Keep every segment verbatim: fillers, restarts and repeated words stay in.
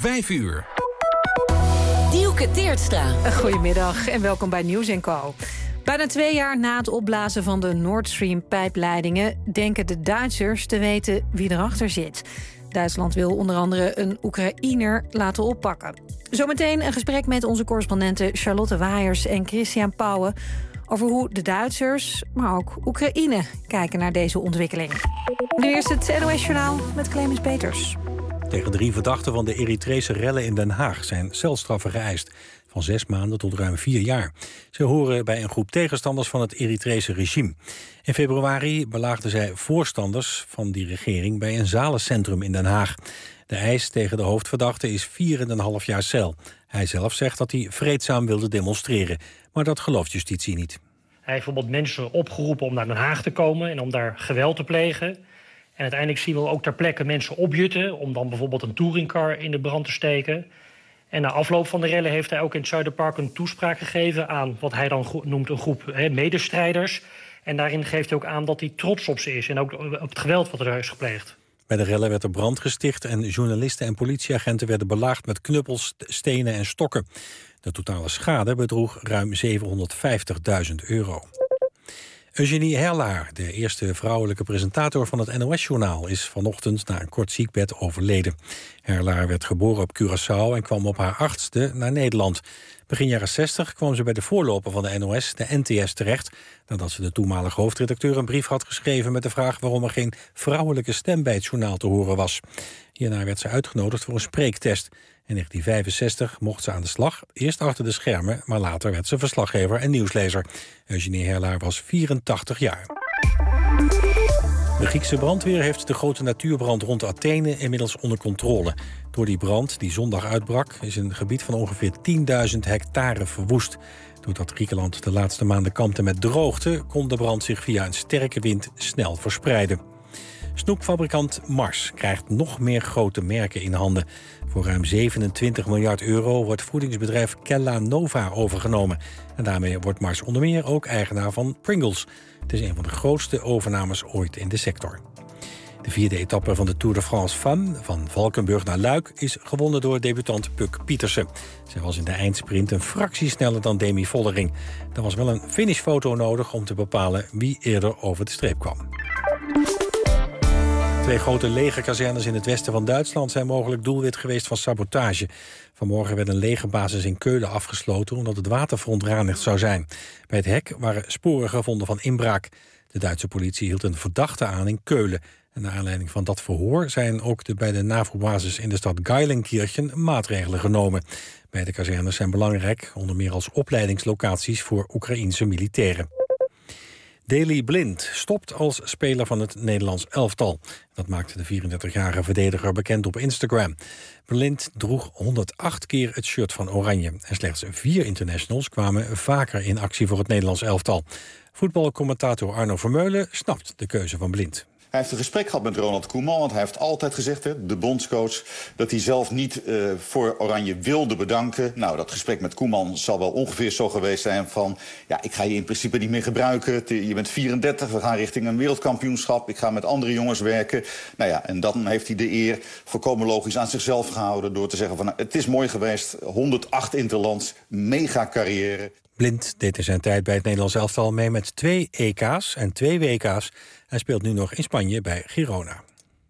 vijf uur. Dielke Teertstra. Goedemiddag en welkom bij Nieuws en Co. Bijna twee jaar na het opblazen van de Nord Stream-pijpleidingen denken de Duitsers te weten wie erachter zit. Duitsland wil onder andere een Oekraïner laten oppakken. Zometeen een gesprek met onze correspondenten Charlotte Waaiers en Christian Pauwen over hoe de Duitsers, maar ook Oekraïne, kijken naar deze ontwikkeling. Nu eerst het N O S-journaal met Clemens Peters. Tegen drie verdachten van de Eritrese rellen in Den Haag zijn celstraffen geëist. Van zes maanden tot ruim vier jaar. Ze horen bij een groep tegenstanders van het Eritrese regime. In februari belaagden zij voorstanders van die regering bij een zalencentrum in Den Haag. De eis tegen de hoofdverdachte is vier en een half jaar cel. Hij zelf zegt dat hij vreedzaam wilde demonstreren. Maar dat gelooft justitie niet. Hij heeft bijvoorbeeld mensen opgeroepen om naar Den Haag te komen en om daar geweld te plegen. En uiteindelijk zien we ook ter plekke mensen opjutten om dan bijvoorbeeld een touringcar in de brand te steken. En na afloop van de rellen heeft hij ook in het Zuiderpark een toespraak gegeven aan wat hij dan noemt een groep he, medestrijders. En daarin geeft hij ook aan dat hij trots op ze is en ook op het geweld wat er is gepleegd. Bij de rellen werd er brand gesticht en journalisten en politieagenten werden belaagd met knuppels, stenen en stokken. De totale schade bedroeg ruim zevenhonderdvijftigduizend euro. Eugenie Herlaar, de eerste vrouwelijke presentator van het N O S-journaal, is vanochtend na een kort ziekbed overleden. Herlaar werd geboren op Curaçao en kwam op haar achtste naar Nederland. Begin jaren zestig kwam ze bij de voorloper van de N O S, de N T S, terecht, nadat ze de toenmalige hoofdredacteur een brief had geschreven met de vraag waarom er geen vrouwelijke stem bij het journaal te horen was. Hierna werd ze uitgenodigd voor een spreektest. In negentien vijfenzestig mocht ze aan de slag, eerst achter de schermen, maar later werd ze verslaggever en nieuwslezer. Eugenie Herlaar was vierentachtig jaar. De Griekse brandweer heeft de grote natuurbrand rond Athene inmiddels onder controle. Door die brand, die zondag uitbrak, is een gebied van ongeveer tienduizend hectare verwoest. Doordat Griekenland de laatste maanden kampte met droogte, kon de brand zich via een sterke wind snel verspreiden. Snoepfabrikant Mars krijgt nog meer grote merken in handen. Voor ruim zevenentwintig miljard euro wordt voedingsbedrijf Kellanova overgenomen. En daarmee wordt Mars onder meer ook eigenaar van Pringles. Het is een van de grootste overnames ooit in de sector. De vierde etappe van de Tour de France Femmes, van Valkenburg naar Luik, is gewonnen door debutant Puk Pietersen. Zij was in de eindsprint een fractie sneller dan Demi Vollering. Er was wel een finishfoto nodig om te bepalen wie eerder over de streep kwam. Twee grote legerkazernes in het westen van Duitsland zijn mogelijk doelwit geweest van sabotage. Vanmorgen werd een legerbasis in Keulen afgesloten omdat het water verontreinigd zou zijn. Bij het hek waren sporen gevonden van inbraak. De Duitse politie hield een verdachte aan in Keulen. En naar aanleiding van dat verhoor zijn ook de, bij de NAVO-basis in de stad Geilenkirchen maatregelen genomen. Beide kazernes zijn belangrijk, onder meer als opleidingslocaties voor Oekraïense militairen. Daley Blind stopt als speler van het Nederlands elftal. Dat maakte de vierendertigjarige verdediger bekend op Instagram. Blind droeg honderdacht keer het shirt van Oranje. En slechts vier internationals kwamen vaker in actie voor het Nederlands elftal. Voetbalcommentator Arno Vermeulen snapt de keuze van Blind. Hij heeft een gesprek gehad met Ronald Koeman, want hij heeft altijd gezegd, hè, de bondscoach, dat hij zelf niet uh, voor Oranje wilde bedanken. Nou, dat gesprek met Koeman zal wel ongeveer zo geweest zijn van, ja, ik ga je in principe niet meer gebruiken. Je bent vierendertig, we gaan richting een wereldkampioenschap. Ik ga met andere jongens werken. Nou ja, en dan heeft hij de eer volkomen logisch aan zichzelf gehouden door te zeggen van, nou, het is mooi geweest, honderdacht interlands, mega carrière. Blind deed in zijn tijd bij het Nederlands elftal mee met twee E K's en twee W K's. Hij speelt nu nog in Spanje bij Girona.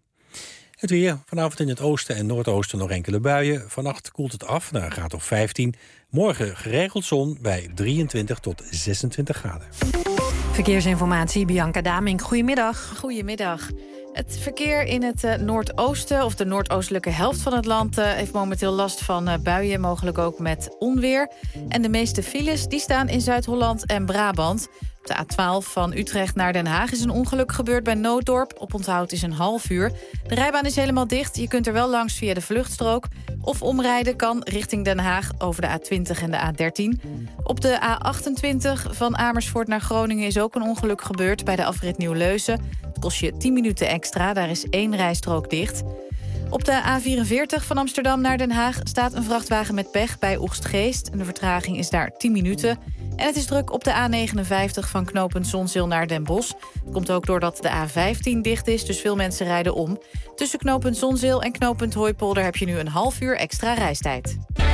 Het weer. Vanavond in het oosten en noordoosten nog enkele buien. Vannacht koelt het af naar een graad of vijftien. Morgen geregeld zon bij drieëntwintig tot zesentwintig graden. Verkeersinformatie, Bianca Damink. Goedemiddag. Goedemiddag. Het verkeer in het uh, noordoosten, of de noordoostelijke helft van het land, Uh, heeft momenteel last van uh, buien, mogelijk ook met onweer. En de meeste files die staan in Zuid-Holland en Brabant. Op de A twaalf van Utrecht naar Den Haag is een ongeluk gebeurd bij Nooddorp. Oponthoud is een half uur. De rijbaan is helemaal dicht. Je kunt er wel langs via de vluchtstrook. Of omrijden kan richting Den Haag over de A twintig en de A dertien. Op de A achtentwintig van Amersfoort naar Groningen is ook een ongeluk gebeurd bij de afrit Nieuw-Leusen. Het kost je tien minuten extra, daar is één rijstrook dicht. Op de A vierenveertig van Amsterdam naar Den Haag staat een vrachtwagen met pech bij Oegstgeest. En de vertraging is daar tien minuten. En het is druk op de A negenenvijftig van knooppunt Zonzeel naar Den Bosch. Dat komt ook doordat de A vijftien dicht is, dus veel mensen rijden om. Tussen knooppunt Zonzeel en knooppunt Hooipolder heb je nu een half uur extra reistijd.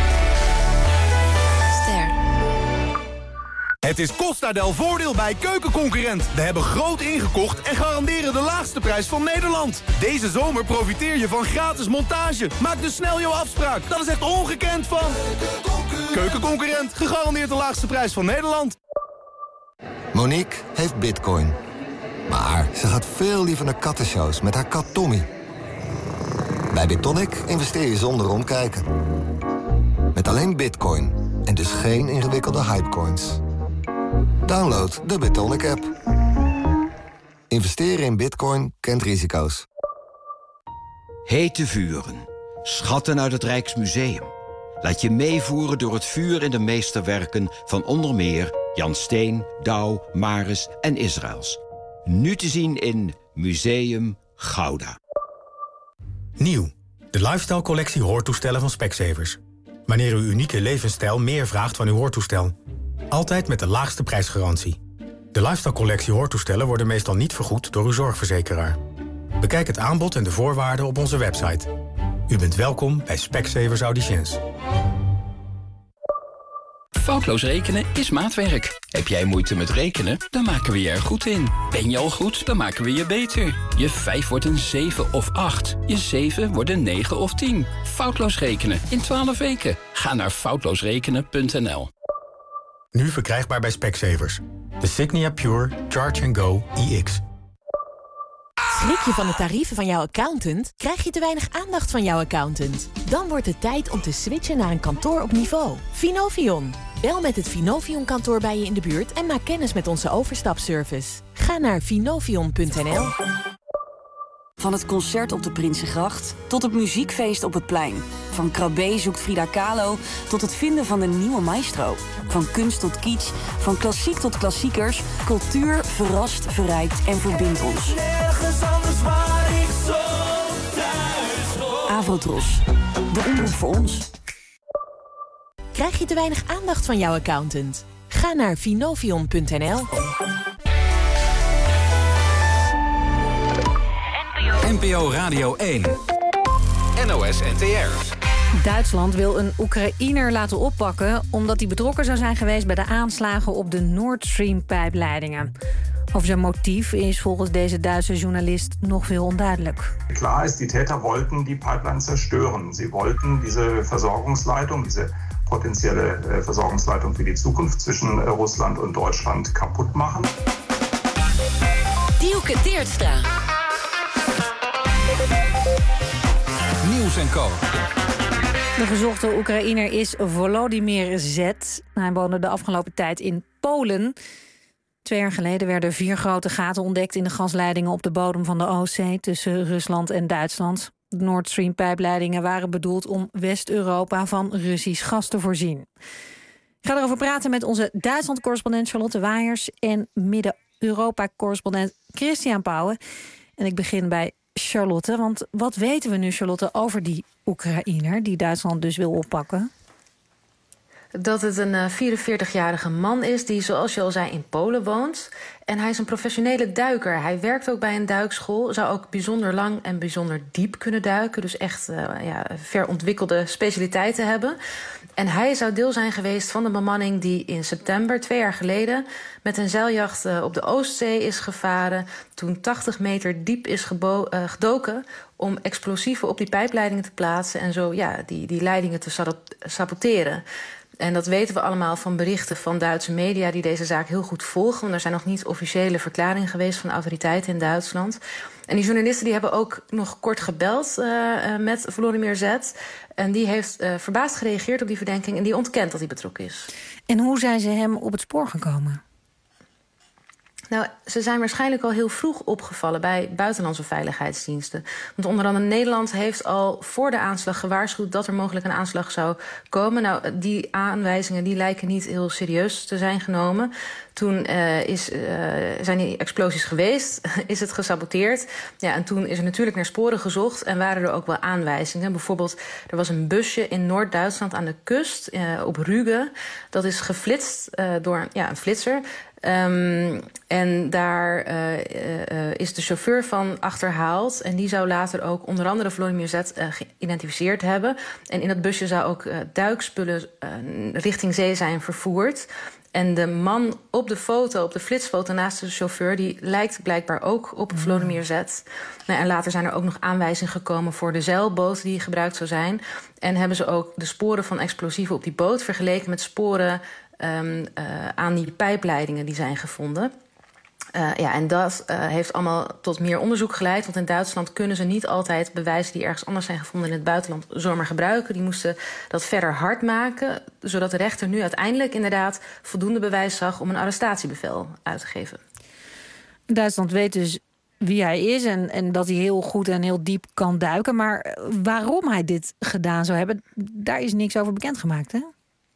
Ster. Het is Costa del Voordeel bij Keukenconcurrent. We hebben groot ingekocht en garanderen de laagste prijs van Nederland. Deze zomer profiteer je van gratis montage. Maak dus snel jouw afspraak. Dat is echt ongekend van Keukenconcurrent. Gegarandeerd de laagste prijs van Nederland. Monique heeft bitcoin. Maar ze gaat veel liever naar kattenshows met haar kat Tommy. Bij BitTonic investeer je zonder omkijken. Met alleen bitcoin en dus geen ingewikkelde hypecoins. Download de BitTonic-app. Investeren in bitcoin kent risico's. Hete vuren. Schatten uit het Rijksmuseum. Laat je meevoeren door het vuur in de meesterwerken van onder meer Jan Steen, Douw, Maris en Israëls. Nu te zien in Museum Gouda. Nieuw. De lifestyle-collectie hoortoestellen van Specsavers. Wanneer uw unieke levensstijl meer vraagt van uw hoortoestel. Altijd met de laagste prijsgarantie. De lifestyle-collectie hoortoestellen worden meestal niet vergoed door uw zorgverzekeraar. Bekijk het aanbod en de voorwaarden op onze website. U bent welkom bij Specsavers Auditions. Foutloos rekenen is maatwerk. Heb jij moeite met rekenen? Dan maken we je er goed in. Ben je al goed? Dan maken we je beter. Je vijf wordt een zeven of acht. Je zeven wordt een negen of tien. Foutloos rekenen in twaalf weken. Ga naar foutloosrekenen punt n l. Nu verkrijgbaar bij Specsavers. De Signia Pure Charge and Go I X. Schrik je van de tarieven van jouw accountant? Krijg je te weinig aandacht van jouw accountant? Dan wordt het tijd om te switchen naar een kantoor op niveau. Finovion. Bel met het Finovion-kantoor bij je in de buurt en maak kennis met onze overstapservice. Ga naar finovion punt n l. Van het concert op de Prinsengracht tot het muziekfeest op het plein. Van Krabbe zoekt Frida Kahlo tot het vinden van de nieuwe maestro. Van kunst tot kitsch, van klassiek tot klassiekers. Cultuur verrast, verrijkt en verbindt ons. Nergens anders waar ik zo thuis hoor. Avrotros, de omroep voor ons. Krijg je te weinig aandacht van jouw accountant? Ga naar finovion punt n l. N P O Radio één. N O S N T R. Duitsland wil een Oekraïner laten oppakken omdat hij betrokken zou zijn geweest bij de aanslagen op de Nord Stream-pijpleidingen. Over zijn motief is volgens deze Duitse journalist nog veel onduidelijk. Klaar is, die Täter wollten die Pipeline zerstören. Sie wollten diese Versorgungsleitung, diese potenzielle Versorgungsleitung für die Zukunft zwischen Russland und Deutschland kaputt machen. Dielke Teertstra. Nieuws en Co. De gezochte Oekraïner is Volodymyr Z. Hij woonde de afgelopen tijd in Polen. Twee jaar geleden werden vier grote gaten ontdekt in de gasleidingen op de bodem van de Oostzee tussen Rusland en Duitsland. De Nord Stream-pijpleidingen waren bedoeld om West-Europa van Russisch gas te voorzien. Ik ga erover praten met onze Duitsland-correspondent Charlotte Waaiers en Midden-Europa-correspondent Christian Pauwen. En ik begin bij Charlotte, want wat weten we nu, Charlotte, over die Oekraïner die Duitsland dus wil oppakken? Dat het een vierenveertigjarige man is die, zoals je al zei, in Polen woont. En hij is een professionele duiker. Hij werkt ook bij een duikschool. Zou ook bijzonder lang en bijzonder diep kunnen duiken. Dus echt uh, ja, verontwikkelde specialiteiten hebben. En hij zou deel zijn geweest van de bemanning die in september, twee jaar geleden, met een zeiljacht uh, op de Oostzee is gevaren. Toen tachtig meter diep is gebo- uh, gedoken om explosieven op die pijpleidingen te plaatsen. En zo ja, die, die leidingen te saboteren. En dat weten we allemaal van berichten van Duitse media die deze zaak heel goed volgen. Want er zijn nog niet officiële verklaringen geweest van autoriteiten in Duitsland. En die journalisten die hebben ook nog kort gebeld uh, uh, met Volodymyr Z. En die heeft uh, verbaasd gereageerd op die verdenking en die ontkent dat hij betrokken is. En hoe zijn ze hem op het spoor gekomen? Nou, ze zijn waarschijnlijk al heel vroeg opgevallen bij buitenlandse veiligheidsdiensten. Want onder andere Nederland heeft al voor de aanslag gewaarschuwd dat er mogelijk een aanslag zou komen. Nou, die aanwijzingen die lijken niet heel serieus te zijn genomen. Toen uh, is, uh, zijn die explosies geweest, is het gesaboteerd. Ja, en toen is er natuurlijk naar sporen gezocht en waren er ook wel aanwijzingen. Bijvoorbeeld, er was een busje in Noord-Duitsland aan de kust, uh, op Rügen. Dat is geflitst uh, door ja, een flitser. Um, en daar uh, uh, is de chauffeur van achterhaald. En die zou later ook onder andere Volodymyr Z uh, geïdentificeerd hebben. En in dat busje zou ook uh, duikspullen uh, richting zee zijn vervoerd. En de man op de foto, op de flitsfoto naast de chauffeur, die lijkt blijkbaar ook op Volodymyr Z. Nou, en later zijn er ook nog aanwijzingen gekomen voor de zeilboot die gebruikt zou zijn. En hebben ze ook de sporen van explosieven op die boot vergeleken met sporen Um, uh, aan die pijpleidingen die zijn gevonden. Uh, ja, en dat uh, heeft allemaal tot meer onderzoek geleid. Want in Duitsland kunnen ze niet altijd bewijzen die ergens anders zijn gevonden in het buitenland zomaar gebruiken. Die moesten dat verder hard maken, zodat de rechter nu uiteindelijk inderdaad voldoende bewijs zag om een arrestatiebevel uit te geven. Duitsland weet dus wie hij is en, en dat hij heel goed en heel diep kan duiken. Maar waarom hij dit gedaan zou hebben, daar is niks over bekendgemaakt, hè?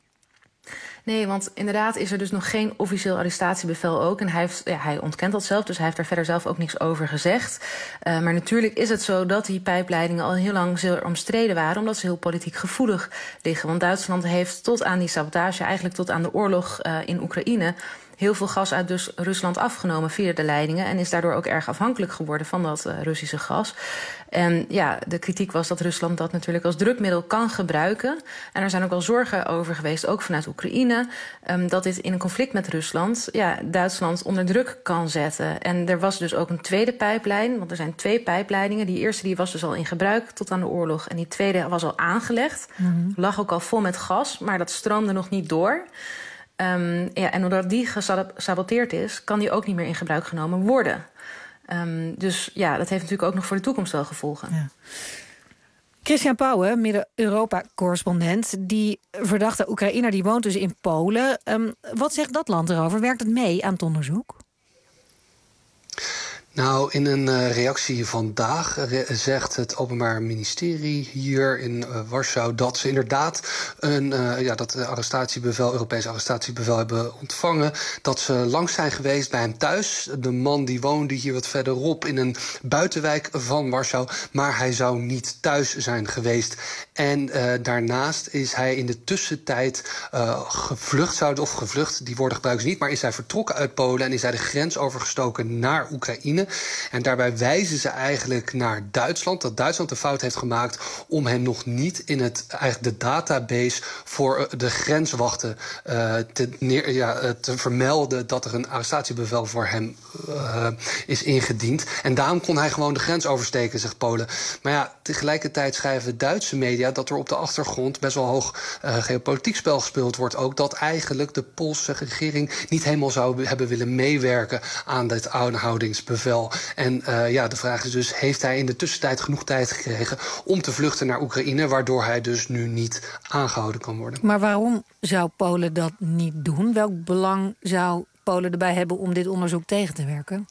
Nee, want inderdaad is er dus nog geen officieel arrestatiebevel ook. En hij, heeft, ja, hij ontkent dat zelf, dus hij heeft daar verder zelf ook niks over gezegd. Uh, maar natuurlijk is het zo dat die pijpleidingen al heel lang zeer omstreden waren, omdat ze heel politiek gevoelig liggen. Want Duitsland heeft tot aan die sabotage, eigenlijk tot aan de oorlog uh, in Oekraïne, heel veel gas uit dus Rusland afgenomen via de leidingen en is daardoor ook erg afhankelijk geworden van dat uh, Russische gas. En ja, de kritiek was dat Rusland dat natuurlijk als drukmiddel kan gebruiken. En er zijn ook wel zorgen over geweest, ook vanuit Oekraïne, um, dat dit in een conflict met Rusland ja, Duitsland onder druk kan zetten. En er was dus ook een tweede pijplijn, want er zijn twee pijpleidingen. Die eerste die was dus al in gebruik tot aan de oorlog en die tweede was al aangelegd. Mm-hmm. Lag ook al vol met gas, maar dat stroomde nog niet door. Um, ja, en doordat die gesaboteerd is, kan die ook niet meer in gebruik genomen worden. Um, dus ja, dat heeft natuurlijk ook nog voor de toekomst wel gevolgen. Ja. Christian Pauwen, Midden-Europa-correspondent, die verdachte Oekraïner, die woont dus in Polen. Um, wat zegt dat land erover? Werkt het mee aan het onderzoek? Nou, in een uh, reactie vandaag re- zegt het Openbaar Ministerie hier in uh, Warschau dat ze inderdaad een uh, ja, dat arrestatiebevel, Europees arrestatiebevel hebben ontvangen. Dat ze langs zijn geweest bij hem thuis. De man die woonde hier wat verderop in een buitenwijk van Warschau, maar hij zou niet thuis zijn geweest. En uh, daarnaast is hij in de tussentijd uh, gevlucht, zouden of gevlucht, die woorden gebruiken ze niet, maar is hij vertrokken uit Polen en is hij de grens overgestoken naar Oekraïne. En daarbij wijzen ze eigenlijk naar Duitsland, dat Duitsland de fout heeft gemaakt om hem nog niet in het, eigenlijk de database voor de grenswachten uh, te, neer, ja, te vermelden dat er een arrestatiebevel voor hem uh, is ingediend. En daarom kon hij gewoon de grens oversteken, zegt Polen. Maar ja, tegelijkertijd schrijven Duitse media dat er op de achtergrond best wel hoog uh, geopolitiek spel gespeeld wordt ook, dat eigenlijk de Poolse regering niet helemaal zou hebben willen meewerken aan dit aanhoudingsbevel. En uh, ja, de vraag is dus, heeft hij in de tussentijd genoeg tijd gekregen om te vluchten naar Oekraïne, waardoor hij dus nu niet aangehouden kan worden? Maar waarom zou Polen dat niet doen? Welk belang zou Polen erbij hebben om dit onderzoek tegen te werken?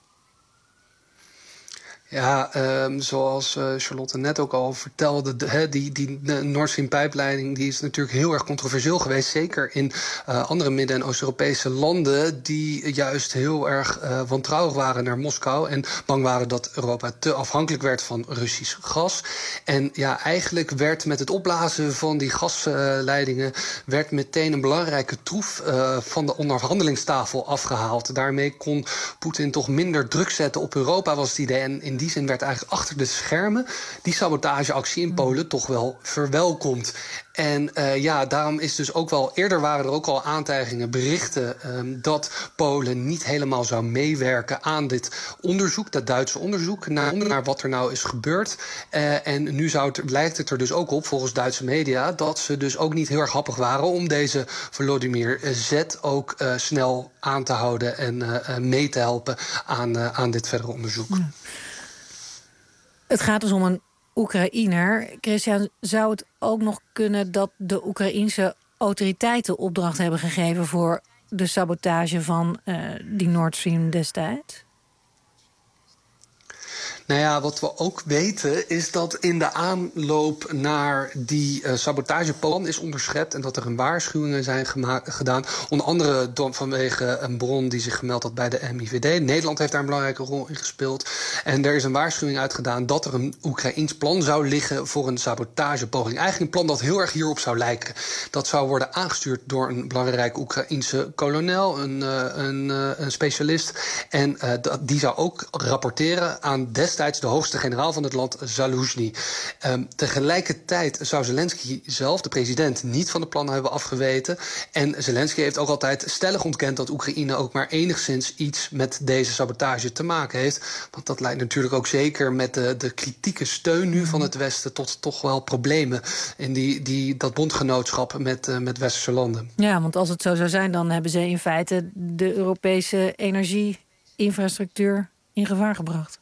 Ja, um, zoals uh, Charlotte net ook al vertelde, de, he, die, die Nord Stream pijpleiding die is natuurlijk heel erg controversieel geweest. Zeker in uh, andere Midden- en Oost-Europese landen die juist heel erg uh, wantrouwig waren naar Moskou en bang waren dat Europa te afhankelijk werd van Russisch gas. En ja, eigenlijk werd met het opblazen van die gasleidingen werd meteen een belangrijke troef uh, van de onderhandelingstafel afgehaald. Daarmee kon Poetin toch minder druk zetten op Europa, was het idee. En in die zin werd eigenlijk achter de schermen die sabotageactie in Polen toch wel verwelkomd. En uh, ja, daarom is dus ook wel, eerder waren er ook al aantijgingen, berichten um, dat Polen niet helemaal zou meewerken aan dit onderzoek, dat Duitse onderzoek, naar, naar wat er nou is gebeurd. Uh, en nu zou het, lijkt het er dus ook op, volgens Duitse media, dat ze dus ook niet heel erg happig waren om deze Volodymyr Z ook uh, snel aan te houden en uh, mee te helpen aan, uh, aan dit verdere onderzoek. Ja. Het gaat dus om een Oekraïner. Christian, zou het ook nog kunnen dat de Oekraïense autoriteiten opdracht hebben gegeven voor de sabotage van uh, die Nord Stream destijds? Nou ja, wat we ook weten is dat in de aanloop naar die uh, sabotageplan is onderschept en dat er een waarschuwingen zijn gedaan. Onder andere vanwege een bron die zich gemeld had bij de M I V D. Nederland heeft daar een belangrijke rol in gespeeld. En er is een waarschuwing uitgedaan dat er een Oekraïens plan zou liggen voor een sabotagepoging. Eigenlijk een plan dat heel erg hierop zou lijken. Dat zou worden aangestuurd door een belangrijke Oekraïense kolonel, een, uh, een, uh, een specialist. En uh, dat, die zou ook rapporteren aan destijds de hoogste generaal van het land, Zaluzhny. Um, tegelijkertijd zou Zelensky zelf, de president, niet van de plannen hebben afgeweten. En Zelensky heeft ook altijd stellig ontkend dat Oekraïne ook maar enigszins iets met deze sabotage te maken heeft. Want dat leidt natuurlijk ook zeker met de, de kritieke steun nu van het Westen tot toch wel problemen in die, die, dat bondgenootschap met, uh, met westerse landen. Ja, want als het zo zou zijn, dan hebben ze in feite de Europese energie-infrastructuur in gevaar gebracht.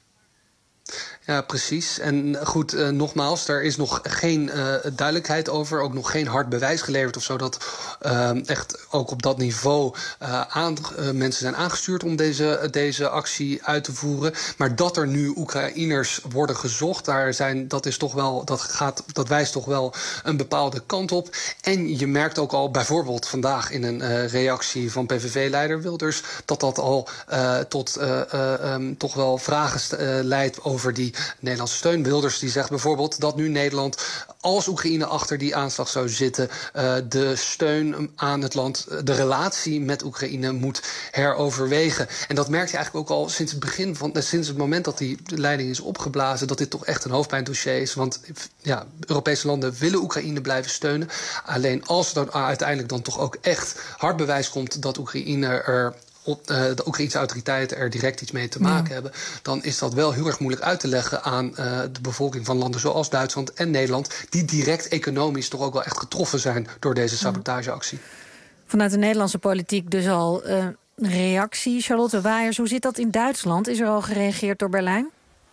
Ja, precies. En goed, uh, nogmaals, er is nog geen uh, duidelijkheid over. Ook nog geen hard bewijs geleverd of zo dat uh, echt ook op dat niveau uh, aan, uh, mensen zijn aangestuurd om deze, deze actie uit te voeren. Maar dat er nu Oekraïners worden gezocht, daar zijn, dat, is toch wel, dat, gaat, dat wijst toch wel een bepaalde kant op. En je merkt ook al bijvoorbeeld vandaag in een uh, reactie van P V V-leider Wilders dat dat al uh, tot uh, uh, um, toch wel vragen uh, leidt over die Nederlandse steun. Wilders die zegt bijvoorbeeld dat nu Nederland, als Oekraïne achter die aanslag zou zitten, uh, de steun aan het land, de relatie met Oekraïne moet heroverwegen. En dat merk je eigenlijk ook al sinds het begin van, sinds het moment dat die leiding is opgeblazen, dat dit toch echt een hoofdpijndossier is. Want ja, Europese landen willen Oekraïne blijven steunen. Alleen als er dan uiteindelijk dan toch ook echt hard bewijs komt dat Oekraïne er op uh, de Oekraïnse autoriteiten er direct iets mee te maken ja. hebben, dan is dat wel heel erg moeilijk uit te leggen aan uh, de bevolking van landen zoals Duitsland en Nederland, die direct economisch toch ook wel echt getroffen zijn door deze sabotageactie. Vanuit de Nederlandse politiek dus al uh, reactie. Charlotte Waiers, hoe zit dat in Duitsland? Is er al gereageerd door Berlijn?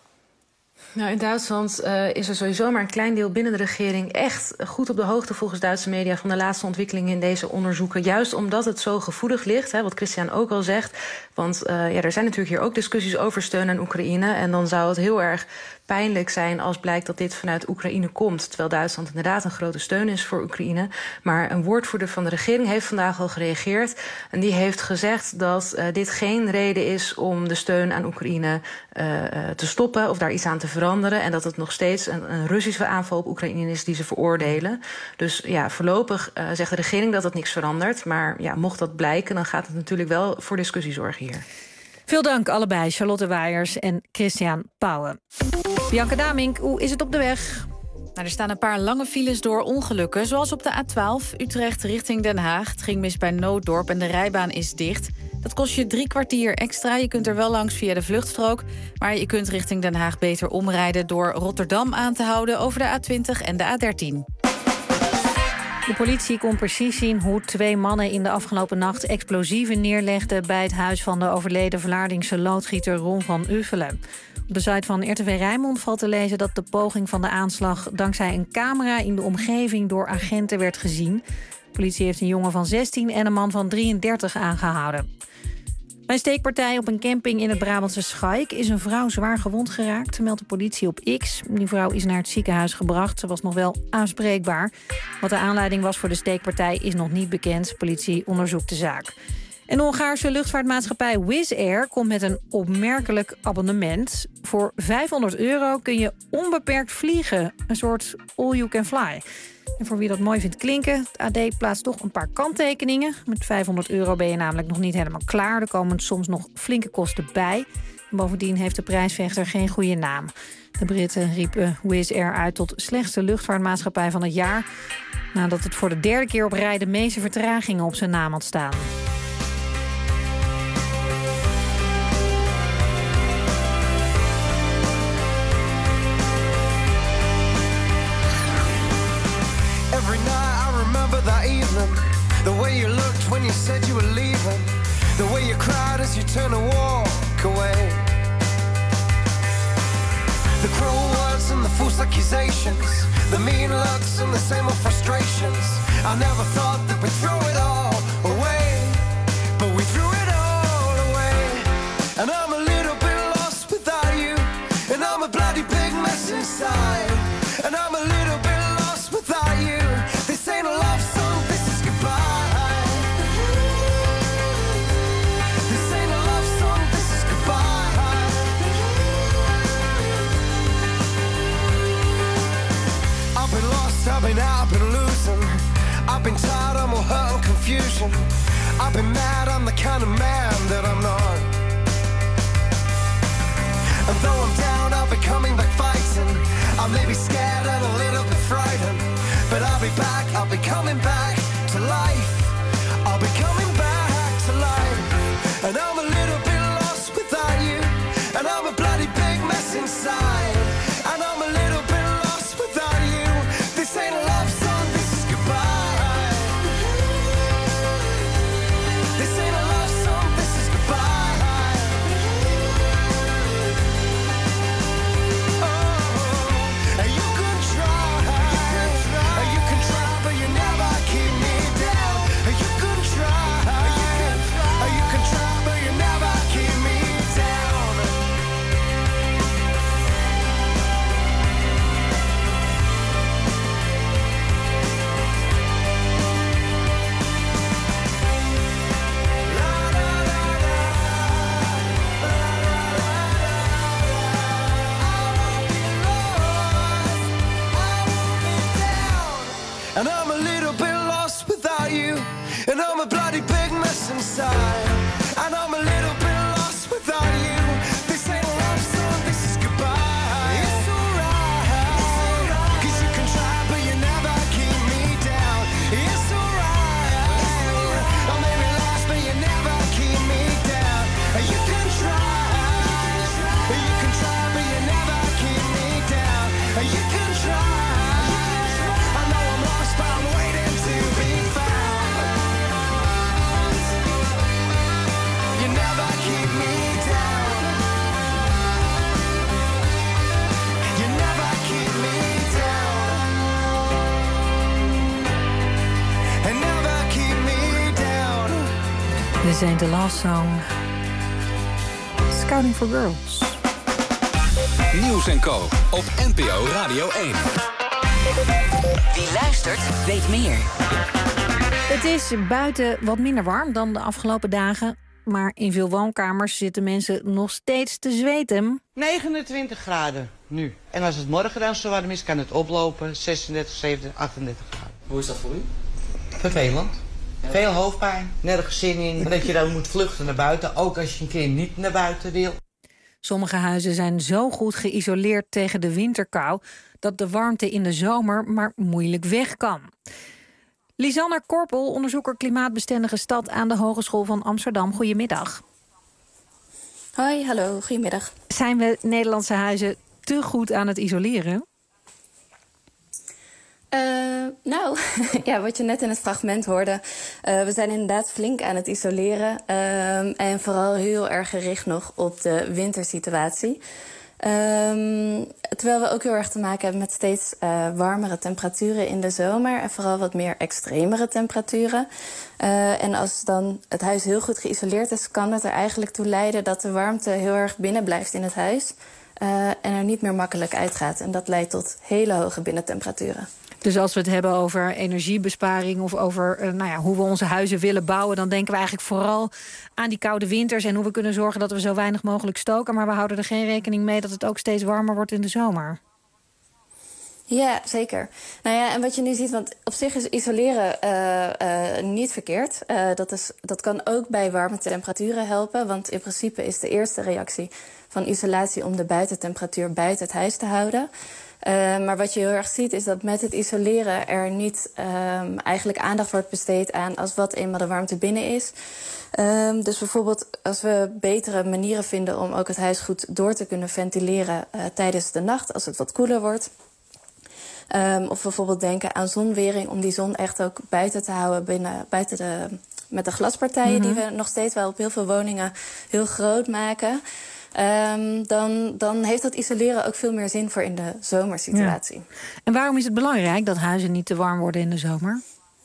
Nou, in Duitsland uh, is er sowieso maar een klein deel binnen de regering echt goed op de hoogte volgens Duitse media van de laatste ontwikkelingen in deze onderzoeken. Juist omdat het zo gevoelig ligt, hè, wat Christian ook al zegt. Want uh, ja, er zijn natuurlijk hier ook discussies over steun aan Oekraïne. En dan zou het heel erg pijnlijk zijn als blijkt dat dit vanuit Oekraïne komt. Terwijl Duitsland inderdaad een grote steun is voor Oekraïne. Maar een woordvoerder van de regering heeft vandaag al gereageerd. En die heeft gezegd dat uh, dit geen reden is om de steun aan Oekraïne uh, uh, te stoppen of daar iets aan te veranderen. En dat het nog steeds een, een Russische aanval op Oekraïne is die ze veroordelen. Dus ja, voorlopig uh, zegt de regering dat het niks verandert. Maar ja, mocht dat blijken, dan gaat het natuurlijk wel voor discussie zorgen hier. Veel dank allebei, Charlotte Waiers en Christian Pauwen. Bianca Damink, hoe is het op de weg? Nou, er staan een paar lange files door ongelukken, zoals op de A twaalf, Utrecht richting Den Haag. Het ging mis bij Nooddorp en de rijbaan is dicht. Dat kost je drie kwartier extra. Je kunt er wel langs via de vluchtstrook, maar je kunt richting Den Haag beter omrijden door Rotterdam aan te houden over de A twintig en de A dertien. De politie kon precies zien hoe twee mannen in de afgelopen nacht explosieven neerlegden bij het huis van de overleden Vlaardingse loodgieter Ron van Uffelen. Op de site van R T V Rijnmond valt te lezen dat de poging van de aanslag dankzij een camera in de omgeving door agenten werd gezien. De politie heeft een jongen van zestien en een man van drieëndertig aangehouden. Bij een steekpartij op een camping in het Brabantse Schaik is een vrouw zwaar gewond geraakt, meldt de politie op X. Die vrouw is naar het ziekenhuis gebracht. Ze was nog wel aanspreekbaar. Wat de aanleiding was voor de steekpartij is nog niet bekend. De politie onderzoekt de zaak. En de Hongaarse luchtvaartmaatschappij Wizz Air komt met een opmerkelijk abonnement. Voor vijfhonderd euro kun je onbeperkt vliegen. Een soort all you can fly. En voor wie dat mooi vindt klinken, het A D plaatst toch een paar kanttekeningen. Met vijfhonderd euro ben je namelijk nog niet helemaal klaar. Er komen soms nog flinke kosten bij. En bovendien heeft de prijsvechter geen goede naam. De Britten riepen Wizz Air uit tot slechtste luchtvaartmaatschappij van het jaar, nadat het voor de derde keer op rij de meeste vertragingen op zijn naam had staan. Every night I remember that evening, the way you looked when you said you were leaving, the way you cried as you turned to walk away, the cruel words and the false accusations, the mean looks and the same old frustrations. I never thought that we'd throw it all away. attention. I've been mad, I'm the kind of man that I'm not. And though I'm down, I'll be coming back fighting. I may be scared and a little bit frightened, but I'll be back, I'll be coming back to life. I'll be coming back to life. And I'm a little bit lost without you, and I'm a bloody big mess inside. And I'm a little bit lost without you. This ain't a love song, this is goodbye. This ain't a love song, this is goodbye. Oh, you can try, you can try, but you never keep me down. You can try, you can try, but you never keep me down. And I'm a little bit lost without you, and I'm a bloody big mess inside. And I'm a little bit lost without you. This ain't a love song, this is goodbye. It's alright, cause you can try, but you never keep me down. It's alright, I may be lost, but you never keep me down. You can try, you can try, but you never keep me down. You can try. This ain't the last song. Scouting for Girls. Nieuws en Co. op N P O Radio één. Wie luistert, weet meer. Het is buiten wat minder warm dan de afgelopen dagen. Maar in veel woonkamers zitten mensen nog steeds te zweten. negenentwintig graden nu. En als het morgen dan zo warm is, kan het oplopen. zesendertig, zevenendertig, achtendertig graden. Hoe is dat voor u? Vervelend. Veel hoofdpijn, nergens zin in. Dat je dan moet vluchten naar buiten, ook als je een keer niet naar buiten wil. Sommige huizen zijn zo goed geïsoleerd tegen de winterkou dat de warmte in de zomer maar moeilijk weg kan. Lisanne Korpel, onderzoeker Klimaatbestendige Stad aan de Hogeschool van Amsterdam. Goedemiddag. Hoi, hallo, goedemiddag. Zijn we Nederlandse huizen te goed aan het isoleren? Uh, nou, ja, wat je net in het fragment hoorde. Uh, we zijn inderdaad flink aan het isoleren. Uh, en vooral heel erg gericht nog op de wintersituatie. Um, terwijl we ook heel erg te maken hebben met steeds uh, warmere temperaturen in de zomer. En vooral wat meer extremere temperaturen. Uh, en als dan het huis heel goed geïsoleerd is, kan het er eigenlijk toe leiden dat de warmte heel erg binnen blijft in het huis. Uh, en er niet meer makkelijk uitgaat. En dat leidt tot hele hoge binnentemperaturen. Dus als we het hebben over energiebesparing of over uh, nou ja, hoe we onze huizen willen bouwen, dan denken we eigenlijk vooral aan die koude winters en hoe we kunnen zorgen dat we zo weinig mogelijk stoken. Maar we houden er geen rekening mee dat het ook steeds warmer wordt in de zomer. Ja, zeker. Nou ja, en wat je nu ziet, want op zich is isoleren uh, uh, niet verkeerd. Uh, dat, is, dat kan ook bij warme temperaturen helpen. Want in principe is de eerste reactie van isolatie om de buitentemperatuur buiten het huis te houden. Uh, maar wat je heel erg ziet is dat met het isoleren er niet um, eigenlijk aandacht wordt besteed aan als wat eenmaal de warmte binnen is. Um, dus bijvoorbeeld als we betere manieren vinden om ook het huis goed door te kunnen ventileren uh, tijdens de nacht, als het wat koeler wordt. Um, of bijvoorbeeld denken aan zonwering, om die zon echt ook buiten te houden binnen, buiten de, met de glaspartijen, mm-hmm. die we nog steeds wel op heel veel woningen heel groot maken. Um, dan, dan heeft dat isoleren ook veel meer zin voor in de zomersituatie. Ja. En waarom is het belangrijk dat huizen niet te warm worden in de zomer?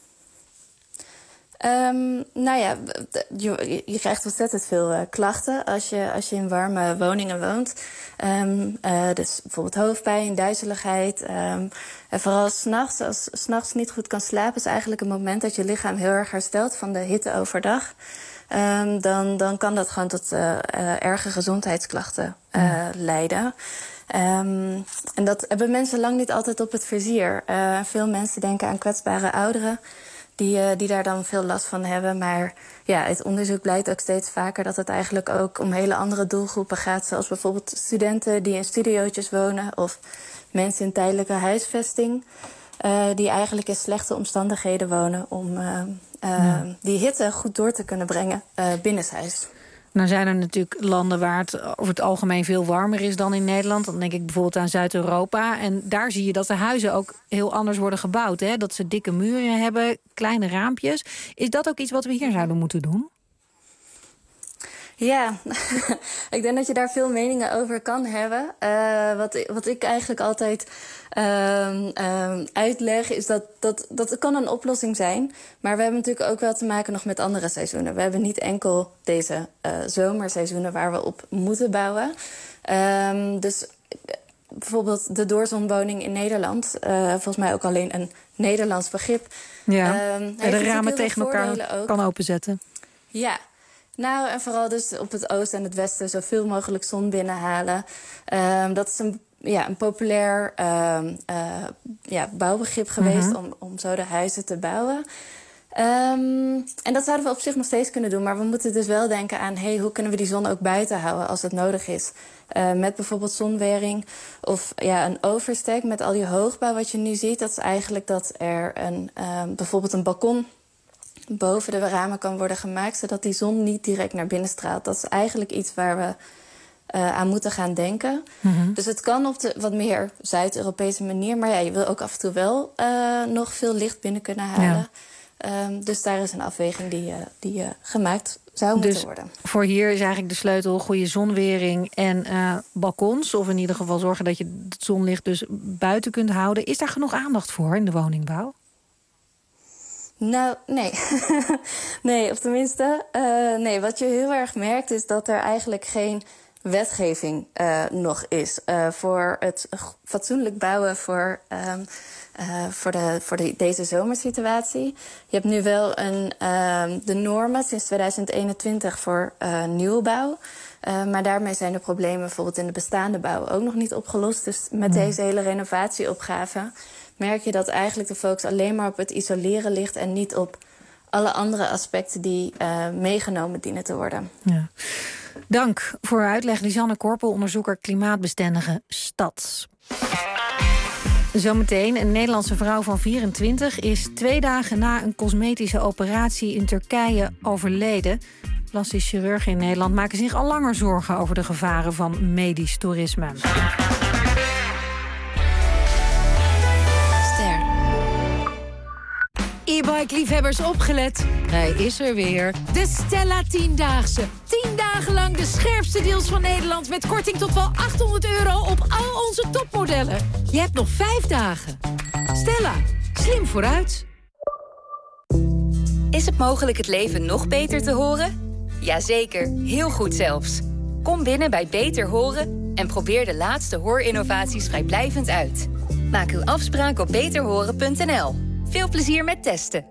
Um, nou ja, je, je krijgt ontzettend veel uh, klachten als je, als je in warme woningen woont. Um, uh, dus bijvoorbeeld hoofdpijn, duizeligheid. Um, en vooral 's nachts, als 's nachts niet goed kan slapen, is eigenlijk een moment dat je lichaam heel erg herstelt van de hitte overdag. Um, dan, dan kan dat gewoon tot uh, uh, erge gezondheidsklachten uh, ja. leiden. Um, en dat hebben mensen lang niet altijd op het vizier. Uh, veel mensen denken aan kwetsbare ouderen die, uh, die daar dan veel last van hebben. Maar ja, het onderzoek blijkt ook steeds vaker dat het eigenlijk ook om hele andere doelgroepen gaat. Zoals bijvoorbeeld studenten die in studiootjes wonen of mensen in tijdelijke huisvesting. Uh, die eigenlijk in slechte omstandigheden wonen om uh, uh, ja. die hitte goed door te kunnen brengen uh, binnenshuis. Nou zijn er natuurlijk landen waar het over het algemeen veel warmer is dan in Nederland. Dan denk ik bijvoorbeeld aan Zuid-Europa. En daar zie je dat de huizen ook heel anders worden gebouwd. Hè? Dat ze dikke muren hebben, kleine raampjes. Is dat ook iets wat we hier zouden moeten doen? Ja, ik denk dat je daar veel meningen over kan hebben. Uh, wat, wat ik eigenlijk altijd uh, uh, uitleg is dat, dat dat kan een oplossing zijn. Maar we hebben natuurlijk ook wel te maken nog met andere seizoenen. We hebben niet enkel deze uh, zomerseizoenen waar we op moeten bouwen. Um, dus bijvoorbeeld de doorzonwoning in Nederland. Uh, volgens mij ook alleen een Nederlands begrip. Ja, um, de ramen tegen elkaar ook kan openzetten. Ja. Nou, en vooral dus op het oosten en het westen zoveel mogelijk zon binnenhalen. Um, dat is een, ja, een populair um, uh, ja, bouwbegrip geweest mm-hmm. om, om zo de huizen te bouwen. Um, en dat zouden we op zich nog steeds kunnen doen. Maar we moeten dus wel denken aan, hey, hoe kunnen we die zon ook buiten houden als het nodig is. Uh, met bijvoorbeeld zonwering of ja, een overstek met al die hoogbouw wat je nu ziet. Dat is eigenlijk dat er een, um, bijvoorbeeld een balkon boven de ramen kan worden gemaakt, zodat die zon niet direct naar binnen straalt. Dat is eigenlijk iets waar we uh, aan moeten gaan denken. Mm-hmm. Dus het kan op de wat meer Zuid-Europese manier, maar ja, je wil ook af en toe wel uh, nog veel licht binnen kunnen halen. Ja. Um, dus daar is een afweging die, uh, die uh, gemaakt zou moeten dus worden. Voor hier is eigenlijk de sleutel goede zonwering en uh, balkons, of in ieder geval zorgen dat je het zonlicht dus buiten kunt houden. Is daar genoeg aandacht voor in de woningbouw? Nou, nee. nee, of tenminste, uh, nee, wat je heel erg merkt is dat er eigenlijk geen wetgeving uh, nog is uh, voor het fatsoenlijk bouwen voor, um, uh, voor, de, voor de, deze zomersituatie. Je hebt nu wel een, uh, de normen sinds tweeduizend eenentwintig voor uh, nieuwbouw. Uh, maar daarmee zijn de problemen bijvoorbeeld in de bestaande bouw ook nog niet opgelost. Dus met nee. deze hele renovatieopgave merk je dat eigenlijk de focus alleen maar op het isoleren ligt en niet op alle andere aspecten die uh, meegenomen dienen te worden. Ja. Dank voor uw uitleg, Lisanne Korpel, onderzoeker klimaatbestendige stad. Zometeen, een Nederlandse vrouw van vierentwintig is twee dagen na een cosmetische operatie in Turkije overleden. Plastisch chirurgen in Nederland maken zich al langer zorgen over de gevaren van medisch toerisme. E-bike-liefhebbers opgelet. Hij is er weer. De Stella Tiendaagse. Tien dagen lang de scherpste deals van Nederland met korting tot wel achthonderd euro op al onze topmodellen. Je hebt nog vijf dagen. Stella. Slim vooruit. Is het mogelijk het leven nog beter te horen? Jazeker, heel goed zelfs. Kom binnen bij Beter Horen en probeer de laatste hoorinnovaties vrijblijvend uit. Maak uw afspraak op beter horen punt n l. Veel plezier met testen.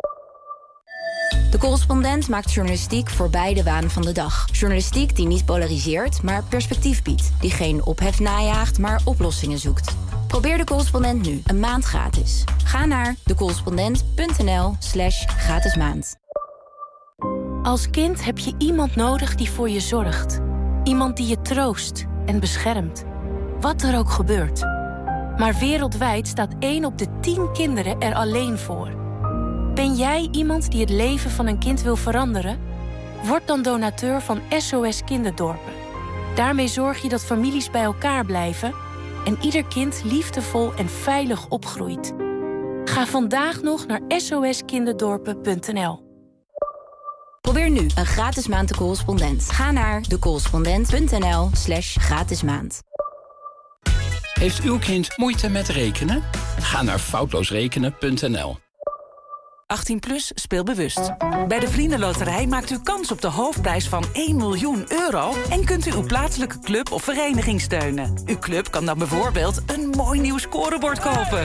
De Correspondent maakt journalistiek voor beide waan van de dag. Journalistiek die niet polariseert, maar perspectief biedt. Die geen ophef najaagt, maar oplossingen zoekt. Probeer De Correspondent nu, een maand gratis. Ga naar decorrespondent punt n l slash gratis maand. Als kind heb je iemand nodig die voor je zorgt. Iemand die je troost en beschermt. Wat er ook gebeurt. Maar wereldwijd staat één op de tien kinderen er alleen voor. Ben jij iemand die het leven van een kind wil veranderen? Word dan donateur van S O S Kinderdorpen. Daarmee zorg je dat families bij elkaar blijven en ieder kind liefdevol en veilig opgroeit. Ga vandaag nog naar s o s kinderdorpen punt n l. Probeer nu een gratis maand De Correspondent. Ga naar decorrespondent punt n l slash gratis maand. Heeft uw kind moeite met rekenen? Ga naar foutloosrekenen punt n l. achttien plus, speel bewust. Bij de Vriendenloterij maakt u kans op de hoofdprijs van één miljoen euro... en kunt u uw plaatselijke club of vereniging steunen. Uw club kan dan bijvoorbeeld een mooi nieuw scorebord kopen.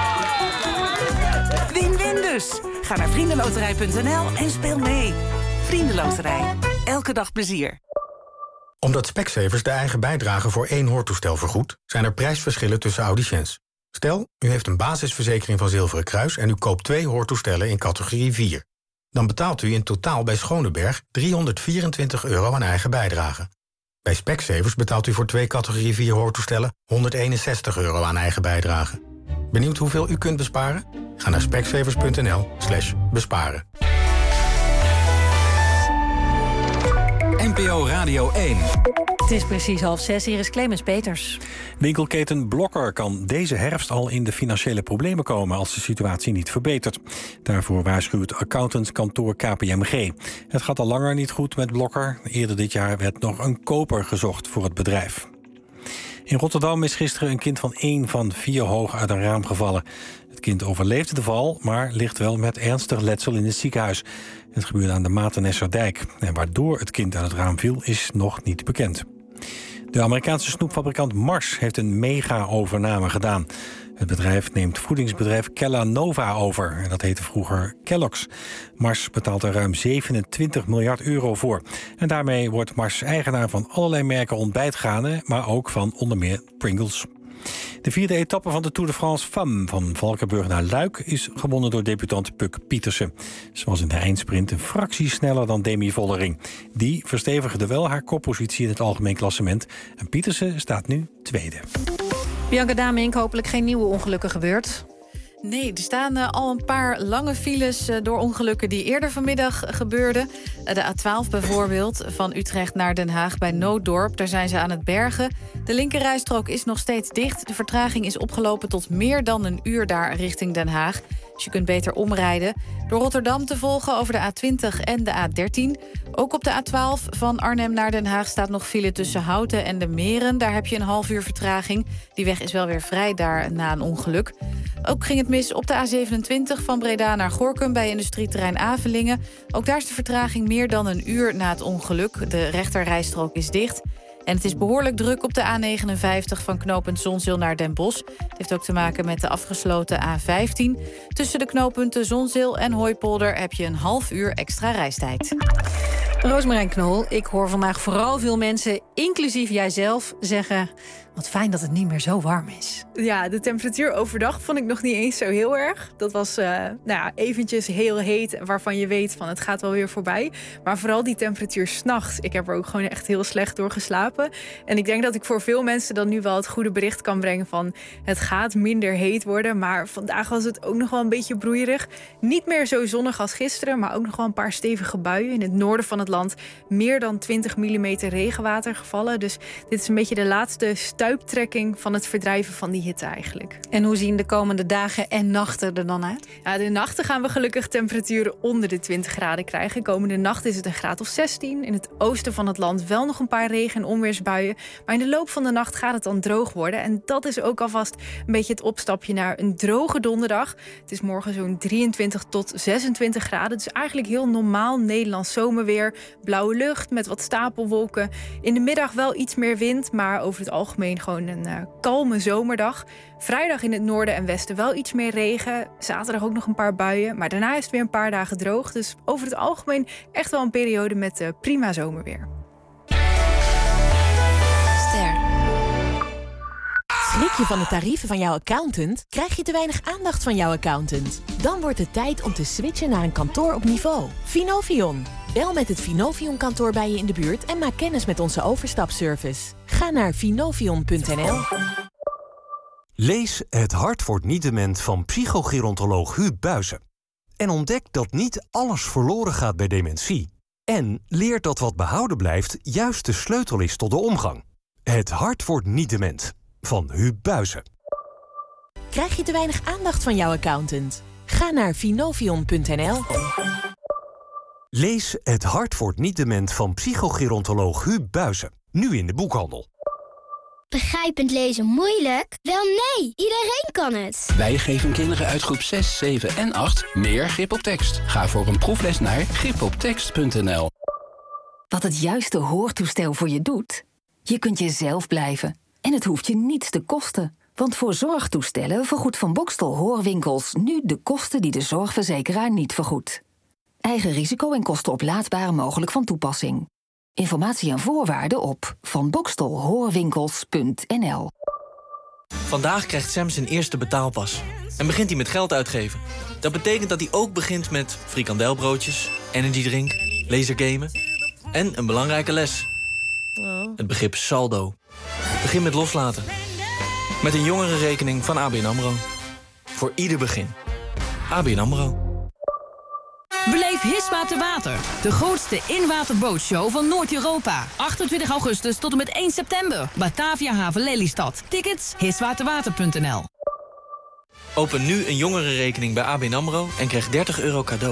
Win-win dus. Ga naar vriendenloterij punt n l en speel mee. Vriendenloterij. Elke dag plezier. Omdat Specsavers de eigen bijdrage voor één hoortoestel vergoedt, zijn er prijsverschillen tussen audiciëns. Stel, u heeft een basisverzekering van Zilveren Kruis en u koopt twee hoortoestellen in categorie vier. Dan betaalt u in totaal bij Schoneberg driehonderdvierentwintig euro aan eigen bijdrage. Bij Specsavers betaalt u voor twee categorie vier hoortoestellen honderdeenenzestig euro aan eigen bijdrage. Benieuwd hoeveel u kunt besparen? Ga naar specsavers.nl slash besparen. N P O Radio één. Het is precies half zes, hier is Clemens Peters. Winkelketen Blokker kan deze herfst al in de financiële problemen komen als de situatie niet verbetert. Daarvoor waarschuwt accountantskantoor K P M G. Het gaat al langer niet goed met Blokker. Eerder dit jaar werd nog een koper gezocht voor het bedrijf. In Rotterdam is gisteren een kind van één van vier hoog uit een raam gevallen. Het kind overleefde de val, maar ligt wel met ernstig letsel in het ziekenhuis. Het gebeurde aan de Mathenesserdijk. En waardoor het kind uit het raam viel, is nog niet bekend. De Amerikaanse snoepfabrikant Mars heeft een mega-overname gedaan. Het bedrijf neemt voedingsbedrijf Kellanova over. En dat heette vroeger Kellogg's. Mars betaalt er ruim zevenentwintig miljard euro voor. En daarmee wordt Mars eigenaar van allerlei merken ontbijtgranen, maar ook van onder meer Pringles. De vierde etappe van de Tour de France Femme van Valkenburg naar Luik is gewonnen door debutant Puk Pietersen. Ze was in de eindsprint een fractie sneller dan Demi Vollering. Die verstevigde wel haar koppositie in het algemeen klassement. En Pietersen staat nu tweede. Bianca Damink, hopelijk geen nieuwe ongelukken gebeurd. Nee, er staan uh, al een paar lange files uh, door ongelukken die eerder vanmiddag uh, gebeurden. Uh, de A twaalf bijvoorbeeld, van Utrecht naar Den Haag bij Nooddorp. Daar zijn ze aan het bergen. De linkerrijstrook is nog steeds dicht. De vertraging is opgelopen tot meer dan een uur daar richting Den Haag. Dus je kunt beter omrijden. Door Rotterdam te volgen over de A twintig en de A dertien. Ook op de A twaalf van Arnhem naar Den Haag staat nog file tussen Houten en de Meren. Daar heb je een half uur vertraging. Die weg is wel weer vrij daar na een ongeluk. Ook ging het mis op de A zevenentwintig van Breda naar Gorinchem bij industrieterrein Avelingen. Ook daar is de vertraging meer dan een uur na het ongeluk. De rechterrijstrook is dicht. En het is behoorlijk druk op de A negenenvijftig van knooppunt Zonzeel naar Den Bosch. Het heeft ook te maken met de afgesloten A vijftien. Tussen de knooppunten Zonzeel en Hooipolder heb je een half uur extra reistijd. Roosmarijn Knol, ik hoor vandaag vooral veel mensen, inclusief jijzelf, zeggen: wat fijn dat het niet meer zo warm is. Ja, de temperatuur overdag vond ik nog niet eens zo heel erg. Dat was uh, nou ja, eventjes heel heet, waarvan je weet van het gaat wel weer voorbij. Maar vooral die temperatuur 's nachts. Ik heb er ook gewoon echt heel slecht door geslapen. En ik denk dat ik voor veel mensen dan nu wel het goede bericht kan brengen van het gaat minder heet worden. Maar vandaag was het ook nog wel een beetje broeierig. Niet meer zo zonnig als gisteren, maar ook nog wel een paar stevige buien. In het noorden van het land meer dan twintig millimeter regenwater gevallen. Dus dit is een beetje de laatste stuiptrekking van het verdrijven van die hitte eigenlijk. En hoe zien de komende dagen en nachten er dan uit? Ja, de nachten gaan we gelukkig temperaturen onder de twintig graden krijgen. Komende nacht is het een graad of zestien. In het oosten van het land wel nog een paar regen- en onweersbuien. Maar in de loop van de nacht gaat het dan droog worden. En dat is ook alvast een beetje het opstapje naar een droge donderdag. Het is morgen zo'n drieëntwintig tot zesentwintig graden. Dus eigenlijk heel normaal Nederlands zomerweer. Blauwe lucht met wat stapelwolken. In de middag wel iets meer wind, maar over het algemeen gewoon een uh, kalme zomerdag. Vrijdag in het noorden en westen wel iets meer regen. Zaterdag ook nog een paar buien. Maar daarna is het weer een paar dagen droog. Dus over het algemeen echt wel een periode met uh, prima zomerweer. Ster. Schrik je van de tarieven van jouw accountant? Krijg je te weinig aandacht van jouw accountant? Dan wordt het tijd om te switchen naar een kantoor op niveau. Finovion. Bel met het Finovion-kantoor bij je in de buurt en maak kennis met onze overstapservice. Ga naar finovion punt n l. Lees Het hart wordt niet dement van psychogerontoloog Huub Buijsen. En ontdek dat niet alles verloren gaat bij dementie. En leer dat wat behouden blijft juist de sleutel is tot de omgang. Het hart wordt niet dement van Huub Buijsen. Krijg je te weinig aandacht van jouw accountant? Ga naar finovion punt n l. Lees Het hart wordt niet dement van psychogerontoloog Huub Buijsen. Nu in de boekhandel. Begrijpend lezen moeilijk? Wel nee, iedereen kan het. Wij geven kinderen uit groep zes, zeven en acht meer grip op tekst. Ga voor een proefles naar grip op tekst punt n l. Wat het juiste hoortoestel voor je doet? Je kunt jezelf blijven. En het hoeft je niets te kosten. Want voor zorgtoestellen vergoedt Van Bokstel Hoorwinkels nu de kosten die de zorgverzekeraar niet vergoedt. Eigen risico en kosten oplaadbaar mogelijk van toepassing. Informatie en voorwaarden op van bokstel hoorwinkels punt n l. Vandaag krijgt Sam zijn eerste betaalpas. En begint hij met geld uitgeven. Dat betekent dat hij ook begint met frikandelbroodjes, energydrink, lasergamen en een belangrijke les. Oh. Het begrip saldo. Begin met loslaten. Met een jongerenrekening van A B N AMRO. Voor ieder begin. A B N AMRO. Beleef Hiswa te Water, de grootste inwaterbootshow van Noord-Europa. achtentwintig augustus tot en met één september. Batavia Haven Lelystad. Tickets hiswaterwater punt n l. Open nu een jongerenrekening bij A B N AMRO en krijg dertig euro cadeau.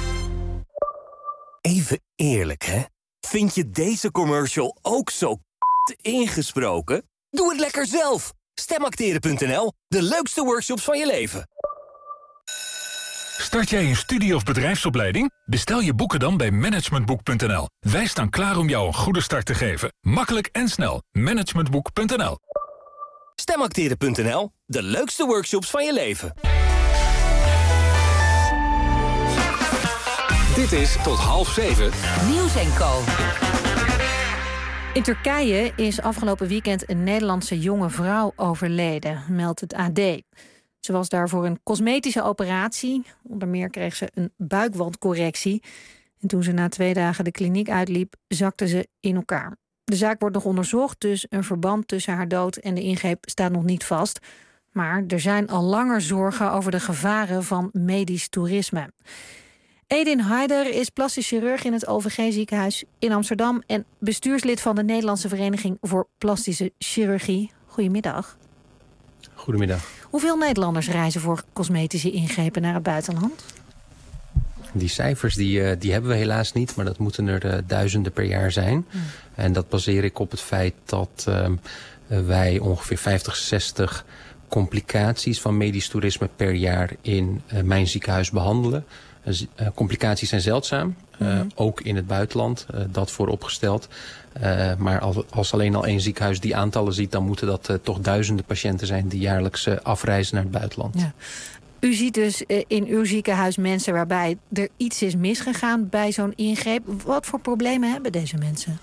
Even eerlijk, hè? Vind je deze commercial ook zo k***t ingesproken? Doe het lekker zelf. Stemacteren punt n l, de leukste workshops van je leven. Start jij een studie- of bedrijfsopleiding? Bestel je boeken dan bij managementboek punt n l. Wij staan klaar om jou een goede start te geven. Makkelijk en snel. managementboek punt n l. Stemacteren punt n l, de leukste workshops van je leven. Dit is tot half zeven. Nieuws en Co. In Turkije is afgelopen weekend een Nederlandse jonge vrouw overleden, meldt het A D. Ze was daar voor een cosmetische operatie. Onder meer kreeg ze een buikwandcorrectie. En toen ze na twee dagen de kliniek uitliep, zakte ze in elkaar. De zaak wordt nog onderzocht, dus een verband tussen haar dood en de ingreep staat nog niet vast. Maar er zijn al langer zorgen over de gevaren van medisch toerisme. Edin Haider is plastisch chirurg in het O V G-ziekenhuis in Amsterdam en bestuurslid van de Nederlandse Vereniging voor Plastische Chirurgie. Goedemiddag. Goedemiddag. Hoeveel Nederlanders reizen voor cosmetische ingrepen naar het buitenland? Die cijfers die, die hebben we helaas niet, maar dat moeten er uh, duizenden per jaar zijn. Hmm. En dat baseer ik op het feit dat uh, wij ongeveer vijftig, zestig complicaties van medisch toerisme per jaar in uh, mijn ziekenhuis behandelen. Uh, complicaties zijn zeldzaam, uh, mm-hmm. ook in het buitenland, uh, dat vooropgesteld. Uh, maar als, als alleen al één ziekenhuis die aantallen ziet, dan moeten dat uh, toch duizenden patiënten zijn die jaarlijks uh, afreizen naar het buitenland. Ja. U ziet dus uh, in uw ziekenhuis mensen waarbij er iets is misgegaan bij zo'n ingreep. Wat voor problemen hebben deze mensen?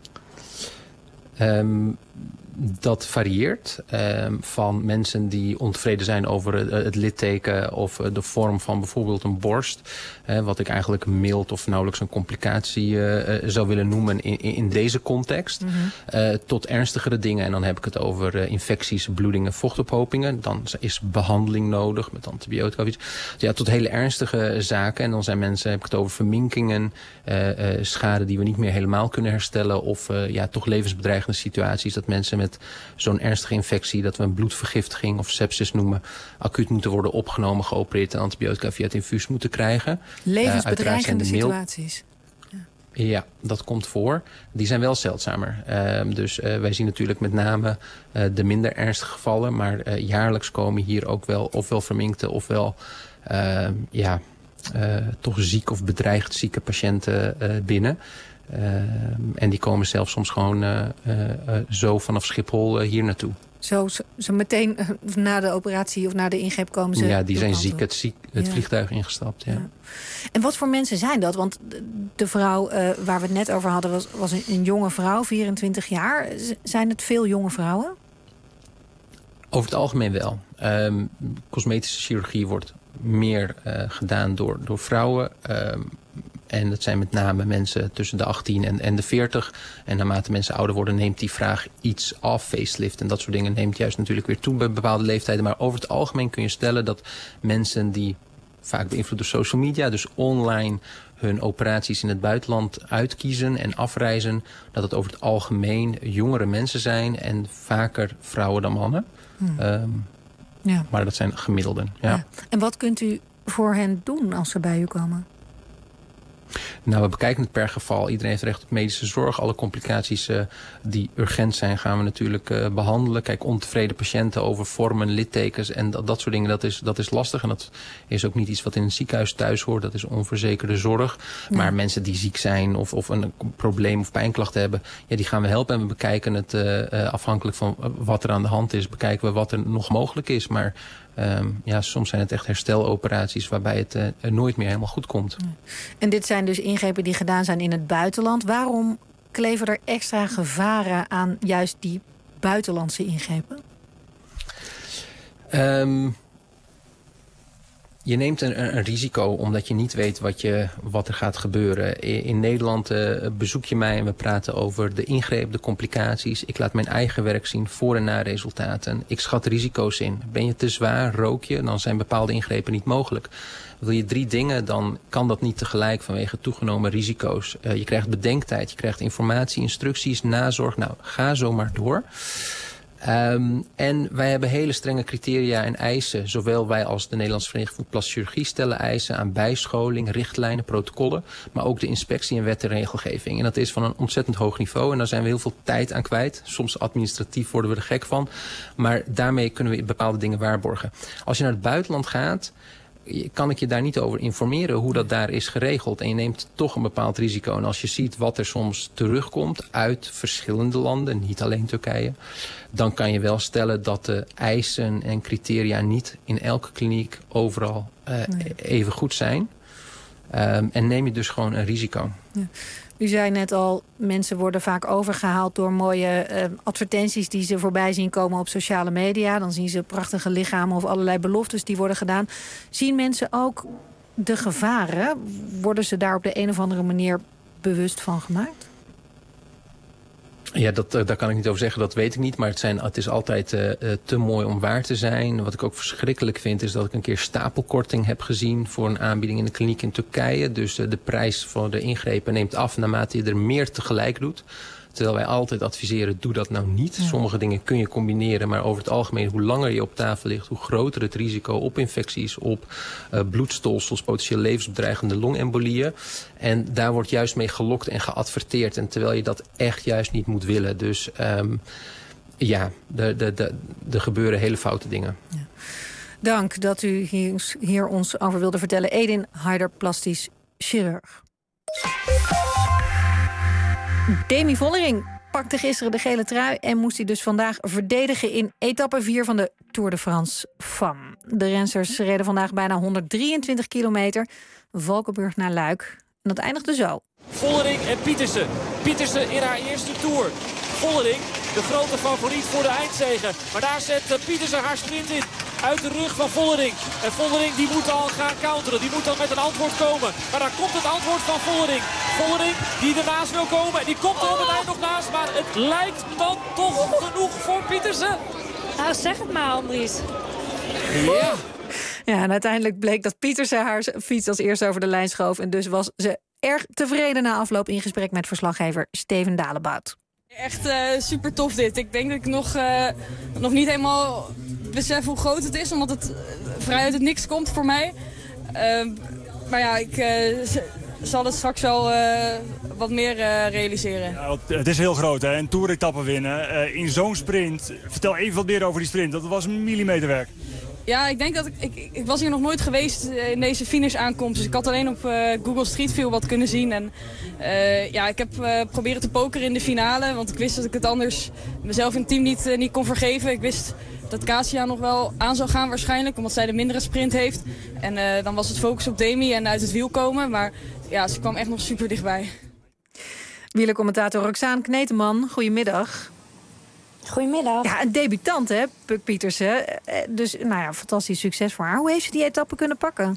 Um, Dat varieert um, van mensen die ontevreden zijn over het, het litteken of de vorm van bijvoorbeeld een borst. Uh, wat ik eigenlijk mild of nauwelijks een complicatie uh, zou willen noemen in, in deze context. Mm-hmm. uh, tot ernstigere dingen. En dan heb ik het over uh, infecties, bloedingen, vochtophopingen. Dan is behandeling nodig met antibiotica of iets. Ja, tot hele ernstige zaken. En dan zijn mensen, heb ik het over verminkingen, uh, uh, schade die we niet meer helemaal kunnen herstellen. Of uh, ja, toch levensbedreigende situaties dat mensen met zo'n ernstige infectie, dat we een bloedvergiftiging of sepsis noemen, acuut moeten worden opgenomen, geopereerd en antibiotica via het infuus moeten krijgen. Levensbedreigende uh, situaties. Ja. ja, dat komt voor. Die zijn wel zeldzamer. Uh, dus uh, wij zien natuurlijk met name uh, de minder ernstige gevallen, maar uh, jaarlijks komen hier ook wel ofwel verminkte ofwel uh, ja, uh, toch ziek of bedreigd zieke patiënten uh, binnen. Uh, en die komen zelfs soms gewoon uh, uh, uh, zo vanaf Schiphol uh, hier naartoe. Zo, zo, zo meteen uh, na de operatie of na de ingreep komen ze? Ja, die zijn ziek het, ziek, het ja. vliegtuig ingestapt. Ja. Ja. En wat voor mensen zijn dat? Want de vrouw uh, waar we het net over hadden was, was een, een jonge vrouw, vierentwintig jaar. Z- zijn het veel jonge vrouwen? Over het algemeen wel. Um, cosmetische chirurgie wordt meer uh, gedaan door, door vrouwen. Um, En dat zijn met name mensen tussen de achttien en, en de veertig. En naarmate mensen ouder worden neemt die vraag iets af. Facelift en dat soort dingen neemt juist natuurlijk weer toe bij bepaalde leeftijden. Maar over het algemeen kun je stellen dat mensen die vaak beïnvloed door social media, dus online hun operaties in het buitenland uitkiezen en afreizen, dat het over het algemeen jongere mensen zijn en vaker vrouwen dan mannen. Hmm. Um, ja. Maar dat zijn gemiddelden. Ja. Ja. En wat kunt u voor hen doen als ze bij u komen? Nou, we bekijken het per geval. Iedereen heeft recht op medische zorg. Alle complicaties uh, die urgent zijn gaan we natuurlijk uh, behandelen. Kijk, ontevreden patiënten over vormen, littekens en dat, dat soort dingen, dat is, dat is lastig. En dat is ook niet iets wat in een ziekenhuis thuis hoort. Dat is onverzekerde zorg. Ja. Maar mensen die ziek zijn of, of een probleem of pijnklachten hebben, ja, die gaan we helpen. En we bekijken het uh, uh, afhankelijk van wat er aan de hand is, bekijken we wat er nog mogelijk is. Maar Um, ja, soms zijn het echt hersteloperaties waarbij het uh, nooit meer helemaal goed komt. En dit zijn dus ingrepen die gedaan zijn in het buitenland. Waarom kleven er extra gevaren aan juist die buitenlandse ingrepen? Um, je neemt een, een risico omdat je niet weet wat, je, wat er gaat gebeuren. In, in Nederland uh, bezoek je mij en we praten over de ingreep, de complicaties. Ik laat mijn eigen werk zien, voor- en na-resultaten. Ik schat risico's in. Ben je te zwaar, rook je, dan zijn bepaalde ingrepen niet mogelijk. Wil je drie dingen, dan kan dat niet tegelijk vanwege toegenomen risico's. Uh, je krijgt bedenktijd, je krijgt informatie, instructies, nazorg. Nou, ga zo maar door. Um, en wij hebben hele strenge criteria en eisen. Zowel wij als de Nederlandse Vereniging voor Plastische Chirurgie stellen eisen aan bijscholing, richtlijnen, protocollen. Maar ook de inspectie en wet en regelgeving. En dat is van een ontzettend hoog niveau. En daar zijn we heel veel tijd aan kwijt. Soms administratief worden we er gek van. Maar daarmee kunnen we bepaalde dingen waarborgen. Als je naar het buitenland gaat, kan ik je daar niet over informeren hoe dat daar is geregeld. En je neemt toch een bepaald risico. En als je ziet wat er soms terugkomt uit verschillende landen, niet alleen Turkije, dan kan je wel stellen dat de eisen en criteria niet in elke kliniek overal uh, nee. even goed zijn. Um, en neem je dus gewoon een risico. Ja. U zei net al, mensen worden vaak overgehaald door mooie uh, advertenties die ze voorbij zien komen op sociale media. Dan zien ze prachtige lichamen of allerlei beloftes die worden gedaan. Zien mensen ook de gevaren? Worden ze daar op de een of andere manier bewust van gemaakt? Ja, dat, daar kan ik niet over zeggen, dat weet ik niet. Maar het, zijn, het is altijd uh, te mooi om waar te zijn. Wat ik ook verschrikkelijk vind is dat ik een keer stapelkorting heb gezien voor een aanbieding in de kliniek in Turkije. Dus uh, de prijs voor de ingrepen neemt af naarmate je er meer tegelijk doet. Terwijl wij altijd adviseren, doe dat nou niet. Ja. Sommige dingen kun je combineren, maar over het algemeen, hoe langer je op tafel ligt, hoe groter het risico op infecties, op uh, bloedstolsels, potentieel levensbedreigende longembolieën. En daar wordt juist mee gelokt en geadverteerd. En terwijl je dat echt juist niet moet willen. Dus um, ja, er de, de, de gebeuren hele foute dingen. Ja. Dank dat u hier, hier ons over wilde vertellen. Edin Haider, plastisch chirurg. Demi Vollering pakte gisteren de gele trui en moest hij dus vandaag verdedigen in etappe vier van de Tour de France Femme. De rensters reden vandaag bijna honderddrieëntwintig kilometer, Valkenburg naar Luik. En dat eindigde zo. Vollering en Pietersen. Pietersen in haar eerste Tour. Vollering, de grote favoriet voor de eindzege. Maar daar zet Pietersen haar sprint in. Uit de rug van Vollering. En Vollering die moet al gaan counteren. Die moet dan met een antwoord komen. Maar daar komt het antwoord van Vollering. Vollering die ernaast wil komen. En die komt er op het eind nog naast. Maar het lijkt dan toch genoeg voor Pietersen. Nou, zeg het maar, Andries. Ja. Ja, en uiteindelijk bleek dat Pietersen haar fiets als eerste over de lijn schoof. En dus was ze erg tevreden na afloop in gesprek met verslaggever Steven Dalebout. Echt uh, super tof dit. Ik denk dat ik nog, uh, nog niet helemaal besef hoe groot het is, omdat het vrij uit het niks komt voor mij. Uh, maar ja, ik uh, zal het straks wel uh, wat meer uh, realiseren. Ja, het is heel groot, hè? Een toeretappe winnen. Uh, in zo'n sprint. Vertel even wat meer over die sprint. Dat was een millimeterwerk. Ja, ik denk dat ik, ik... Ik was hier nog nooit geweest in deze finish aankomst. Dus ik had alleen op uh, Google Street View wat kunnen zien. En uh, ja, ik heb uh, proberen te pokeren in de finale. Want ik wist dat ik het anders mezelf in het team niet, uh, niet kon vergeven. Ik wist dat Kasia nog wel aan zou gaan waarschijnlijk. Omdat zij de mindere sprint heeft. En uh, dan was het focus op Demi en uit het wiel komen. Maar ja, ze kwam echt nog super dichtbij. Wielercommentator Roxaan Kneteman, goedemiddag. Goedemiddag. Ja, een debutant, hè, Puk Pietersen. Dus, nou ja, fantastisch succes voor haar. Hoe heeft ze die etappe kunnen pakken?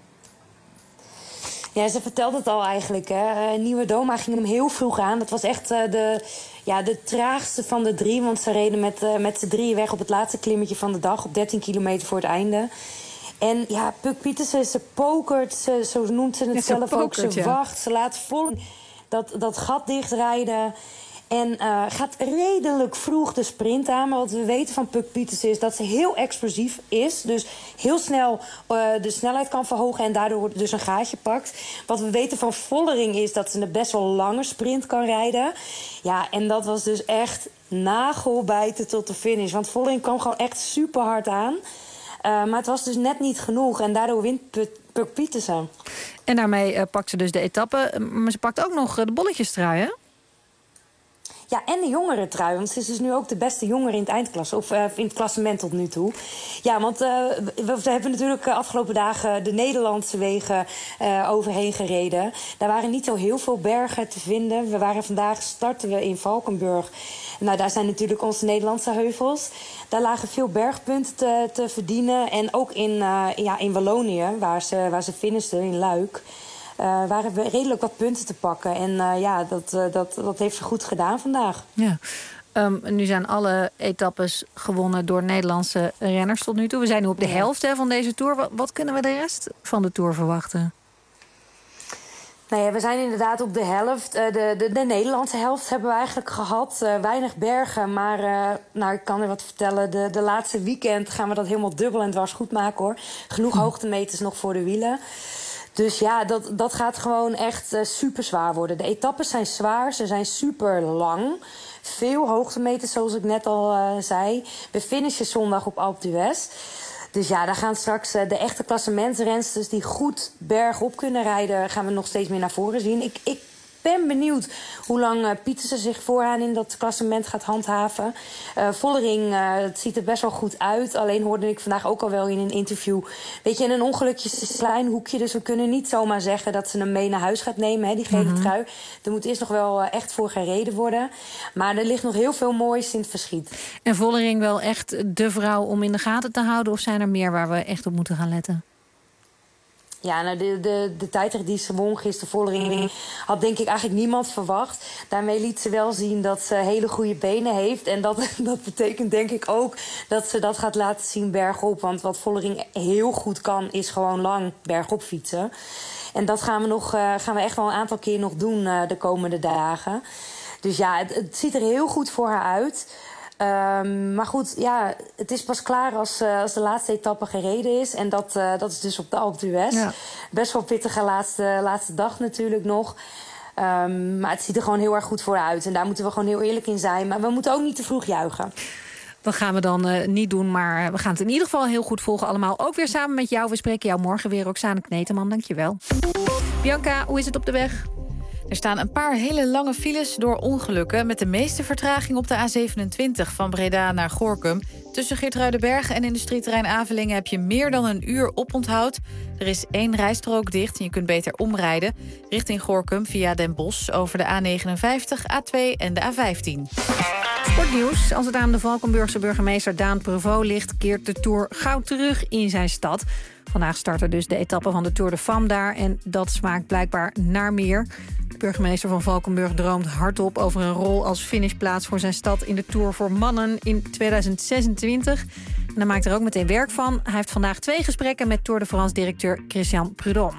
Ja, ze vertelde het al eigenlijk. Hè. Nieuwe Doma ging hem heel vroeg aan. Dat was echt uh, de, ja, de traagste van de drie. Want ze reden met, uh, met z'n drieën weg op het laatste klimmetje van de dag. Op dertien kilometer voor het einde. En ja, Puk Pietersen, ze pokert. Ze, zo noemt ze het ja, zelf pokert, ook. Ze ja. wacht, ze laat vol dat, dat gat dichtrijden. En uh, gaat redelijk vroeg de sprint aan. Maar wat we weten van Puk Pietersen is dat ze heel explosief is. Dus heel snel uh, de snelheid kan verhogen en daardoor dus een gaatje pakt. Wat we weten van Vollering is dat ze een best wel lange sprint kan rijden. Ja, en dat was dus echt nagelbijten tot de finish. Want Vollering kwam gewoon echt super hard aan. Uh, maar het was dus net niet genoeg. En daardoor wint Puk Pietersen. En daarmee uh, pakt ze dus de etappe. Maar ze pakt ook nog uh, de bolletjestrui, hè? Ja, en de jongerentrui. Want ze is dus nu ook de beste jongere in het eindklasse. Of uh, in het klassement tot nu toe. Ja, want uh, we, we hebben natuurlijk uh, afgelopen dagen de Nederlandse wegen uh, overheen gereden. Daar waren niet zo heel veel bergen te vinden. We waren vandaag, starten we in Valkenburg. Nou, daar zijn natuurlijk onze Nederlandse heuvels. Daar lagen veel bergpunten te, te verdienen. En ook in, uh, ja, in Wallonië, waar ze, waar ze finishten, in Luik... Uh, waren we redelijk wat punten te pakken. En uh, ja, dat, uh, dat, dat heeft ze goed gedaan vandaag. Ja. Um, nu zijn alle etappes gewonnen door Nederlandse renners tot nu toe. We zijn nu op de helft hè, van deze Tour. Wat, wat kunnen we de rest van de Tour verwachten? Nou ja, we zijn inderdaad op de helft. Uh, de, de, de Nederlandse helft hebben we eigenlijk gehad. Uh, weinig bergen, maar uh, nou, ik kan er wat vertellen. De, de laatste weekend gaan we dat helemaal dubbel en dwars goed maken, hoor. Genoeg hm. hoogtemeters nog voor de wielen. Dus ja, dat, dat gaat gewoon echt uh, super zwaar worden. De etappes zijn zwaar, ze zijn super lang. Veel hoogtemeters, zoals ik net al uh, zei. We finishen zondag op Alpe d'Huez. Dus ja, daar gaan straks uh, de echte klassementsrensters die goed bergop kunnen rijden, gaan we nog steeds meer naar voren zien. Ik, ik ben benieuwd hoe lang uh, Pietersen zich vooraan in dat klassement gaat handhaven. Uh, Vollering, uh, het ziet er best wel goed uit. Alleen hoorde ik vandaag ook al wel in een interview. Weet je, in een ongelukje is een klein hoekje. Dus we kunnen niet zomaar zeggen dat ze hem mee naar huis gaat nemen, hè, die gele mm-hmm. trui. Er moet eerst nog wel uh, echt voor gereden worden. Maar er ligt nog heel veel moois in het verschiet. En Vollering wel echt de vrouw om in de gaten te houden? Of zijn er meer waar we echt op moeten gaan letten? Ja, nou, de, de, de tijdrit die ze won gisteren, Vollering, had denk ik eigenlijk niemand verwacht. Daarmee liet ze wel zien dat ze hele goede benen heeft. En dat, dat betekent denk ik ook dat ze dat gaat laten zien bergop. Want wat Vollering heel goed kan, is gewoon lang bergop fietsen. En dat gaan we, nog, uh, gaan we echt wel een aantal keer nog doen uh, de komende dagen. Dus ja, het, het ziet er heel goed voor haar uit. Um, maar goed, ja, het is pas klaar als, uh, als de laatste etappe gereden is. En dat, uh, dat is dus op de Alpe d'Huez. Ja. Best wel pittige laatste, laatste dag natuurlijk nog. Um, maar het ziet er gewoon heel erg goed voor uit. En daar moeten we gewoon heel eerlijk in zijn. Maar we moeten ook niet te vroeg juichen. Dat gaan we dan uh, niet doen, maar we gaan het in ieder geval heel goed volgen allemaal. Ook weer samen met jou. We spreken jou morgen weer. Roxane Kneteman, dankjewel. Bianca, hoe is het op de weg? Er staan een paar hele lange files door ongelukken, met de meeste vertraging op de A zevenentwintig van Breda naar Gorinchem. Tussen Geertruidenberg en industrieterrein Avelingen heb je meer dan een uur oponthoud. Er is één rijstrook dicht en je kunt beter omrijden richting Gorinchem via Den Bosch over de A negenenvijftig, A twee en de A vijftien. Sportnieuws. Als het aan de Valkenburgse burgemeester Daan Prevost ligt, keert de Tour gauw terug in zijn stad. Vandaag starten dus de etappe van de Tour de Femme daar en dat smaakt blijkbaar naar meer. De burgemeester van Valkenburg droomt hardop over een rol als finishplaats voor zijn stad in de Tour voor mannen in tweeduizend zesentwintig. En hij maakt er ook meteen werk van. Hij heeft vandaag twee gesprekken met Tour de France-directeur Christian Prudhomme.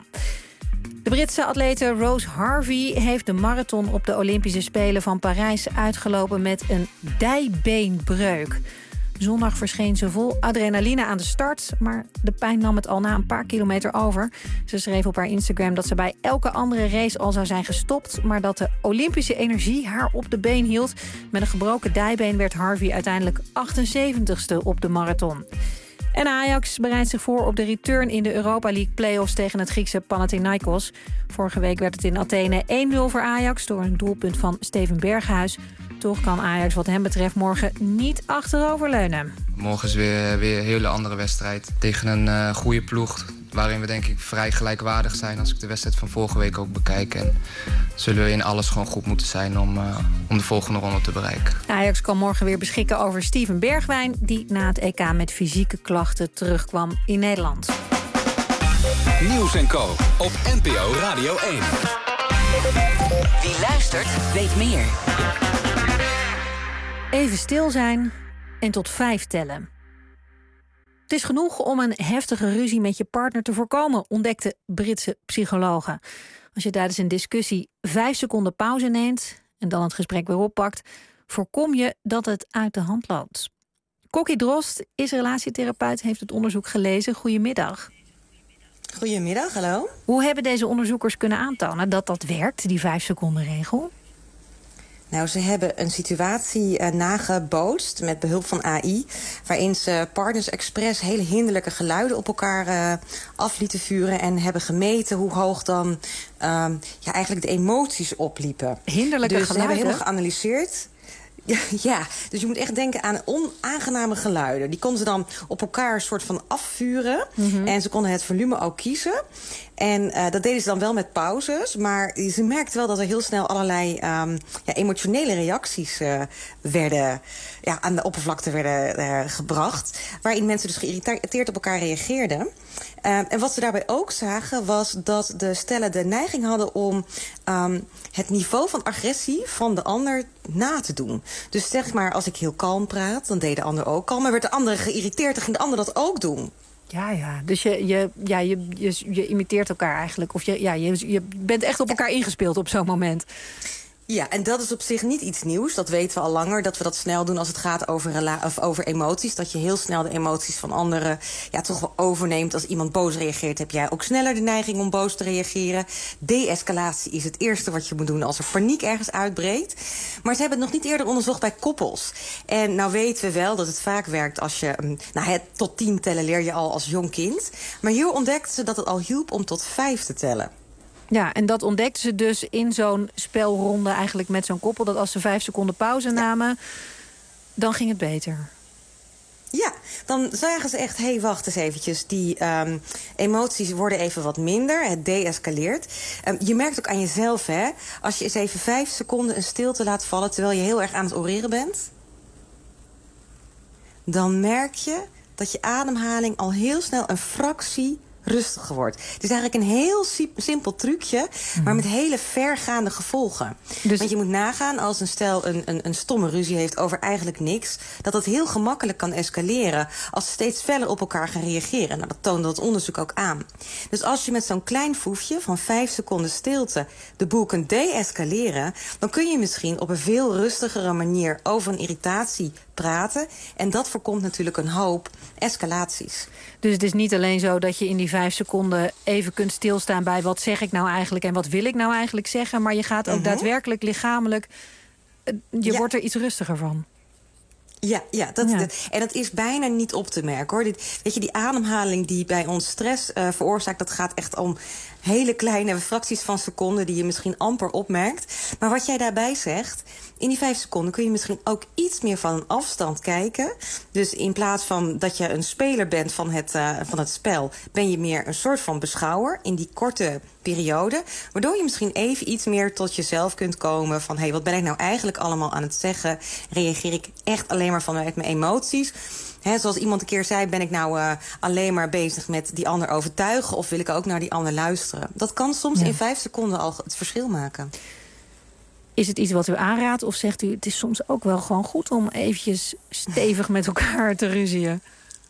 De Britse atlete Rose Harvey heeft de marathon op de Olympische Spelen van Parijs uitgelopen met een dijbeenbreuk. Zondag verscheen ze vol adrenaline aan de start, maar de pijn nam het al na een paar kilometer over. Ze schreef op haar Instagram dat ze bij elke andere race al zou zijn gestopt, maar dat de Olympische energie haar op de been hield. Met een gebroken dijbeen werd Harvey uiteindelijk achtenzeventigste op de marathon. En Ajax bereidt zich voor op de return in de Europa League play-offs tegen het Griekse Panathinaikos. Vorige week werd het in Athene één nul voor Ajax door een doelpunt van Steven Berghuis. Toch kan Ajax wat hem betreft morgen niet achteroverleunen. Morgen is weer, weer een hele andere wedstrijd tegen een uh, goede ploeg, waarin we denk ik vrij gelijkwaardig zijn als ik de wedstrijd van vorige week ook bekijk. En zullen we in alles gewoon goed moeten zijn om, uh, om de volgende ronde te bereiken. Ajax kan morgen weer beschikken over Steven Bergwijn, die na het E K met fysieke klachten terugkwam in Nederland. Nieuws en Co op N P O Radio één. Wie luistert, weet meer. Even stil zijn en tot vijf tellen. Het is genoeg om een heftige ruzie met je partner te voorkomen, ontdekten Britse psychologen. Als je tijdens een discussie vijf seconden pauze neemt en dan het gesprek weer oppakt, voorkom je dat het uit de hand loopt. Kokkie Drost is relatietherapeut, heeft het onderzoek gelezen. Goedemiddag. Goedemiddag, hallo. Hoe hebben deze onderzoekers kunnen aantonen dat dat werkt, die vijf seconden regel? Nou, ze hebben een situatie uh, nagebootst met behulp van A I, waarin ze partners expres hele hinderlijke geluiden op elkaar uh, af lieten vuren en hebben gemeten hoe hoog dan uh, ja, eigenlijk de emoties opliepen. Hinderlijke dus geluiden? Ze hebben helemaal geanalyseerd. Ja, ja, dus je moet echt denken aan onaangename geluiden. Die konden ze dan op elkaar een soort van afvuren. Mm-hmm. En ze konden het volume ook kiezen. En uh, dat deden ze dan wel met pauzes. Maar ze merkten wel dat er heel snel allerlei um, ja, emotionele reacties uh, werden, ja, aan de oppervlakte werden uh, gebracht. Waarin mensen dus geïrriteerd op elkaar reageerden. Uh, en wat ze daarbij ook zagen was dat de stellen de neiging hadden om um, het niveau van agressie van de ander na te doen. Dus zeg maar, als ik heel kalm praat, dan deed de ander ook kalm. Maar werd de andere geïrriteerd, dan ging de ander dat ook doen. Ja, ja. Dus je, je, ja, je, je, je imiteert elkaar eigenlijk. Of je, ja, je, je bent echt op elkaar ingespeeld op zo'n moment. Ja, en dat is op zich niet iets nieuws. Dat weten we al langer, dat we dat snel doen als het gaat over, rela- of over emoties. Dat je heel snel de emoties van anderen ja, toch wel overneemt. Als iemand boos reageert, heb jij ook sneller de neiging om boos te reageren. De-escalatie is het eerste wat je moet doen als er paniek ergens uitbreekt. Maar ze hebben het nog niet eerder onderzocht bij koppels. En nou weten we wel dat het vaak werkt als je... Nou, het tot tien tellen leer je al als jong kind. Maar hier ontdekten ze dat het al hielp om tot vijf te tellen. Ja, en dat ontdekten ze dus in zo'n spelronde eigenlijk met zo'n koppel. Dat als ze vijf seconden pauze namen, ja. dan ging het beter. Ja, dan zagen ze echt, hé, hey, wacht eens eventjes. Die um, emoties worden even wat minder, het de-escaleert. Um, je merkt ook aan jezelf, hè. Als je eens even vijf seconden een stilte laat vallen terwijl je heel erg aan het oreren bent, dan merk je dat je ademhaling al heel snel een fractie rustiger wordt. Het is eigenlijk een heel simpel trucje, maar met hele vergaande gevolgen. Dus... Want je moet nagaan als een stel een, een, een stomme ruzie heeft over eigenlijk niks, dat het heel gemakkelijk kan escaleren als ze steeds feller op elkaar gaan reageren. Nou, dat toonde dat onderzoek ook aan. Dus als je met zo'n klein foefje van vijf seconden stilte de boel kunt de-escaleren, dan kun je misschien op een veel rustigere manier over een irritatie praten. En dat voorkomt natuurlijk een hoop escalaties. Dus het is niet alleen zo dat je in die vijf seconden even kunt stilstaan bij wat zeg ik nou eigenlijk en wat wil ik nou eigenlijk zeggen, maar je gaat ook uh-huh. daadwerkelijk lichamelijk, je ja. wordt er iets rustiger van. Ja, ja, dat, ja. Dat, en dat is bijna niet op te merken, hoor. Dit, weet je, die ademhaling die bij ons stress uh, veroorzaakt, dat gaat echt om hele kleine fracties van seconden die je misschien amper opmerkt. Maar wat jij daarbij zegt, in die vijf seconden kun je misschien ook iets meer van een afstand kijken. Dus in plaats van dat je een speler bent van het, uh, van het spel, ben je meer een soort van beschouwer in die korte periode. Waardoor je misschien even iets meer tot jezelf kunt komen van, hé, hey, wat ben ik nou eigenlijk allemaal aan het zeggen? Reageer ik echt alleen maar vanuit mijn emoties? He, zoals iemand een keer zei, ben ik nou uh, alleen maar bezig met die ander overtuigen, of wil ik ook naar die ander luisteren? Dat kan soms ja. in vijf seconden al het verschil maken. Is het iets wat u aanraadt, of zegt u, het is soms ook wel gewoon goed om eventjes stevig met elkaar te ruzien?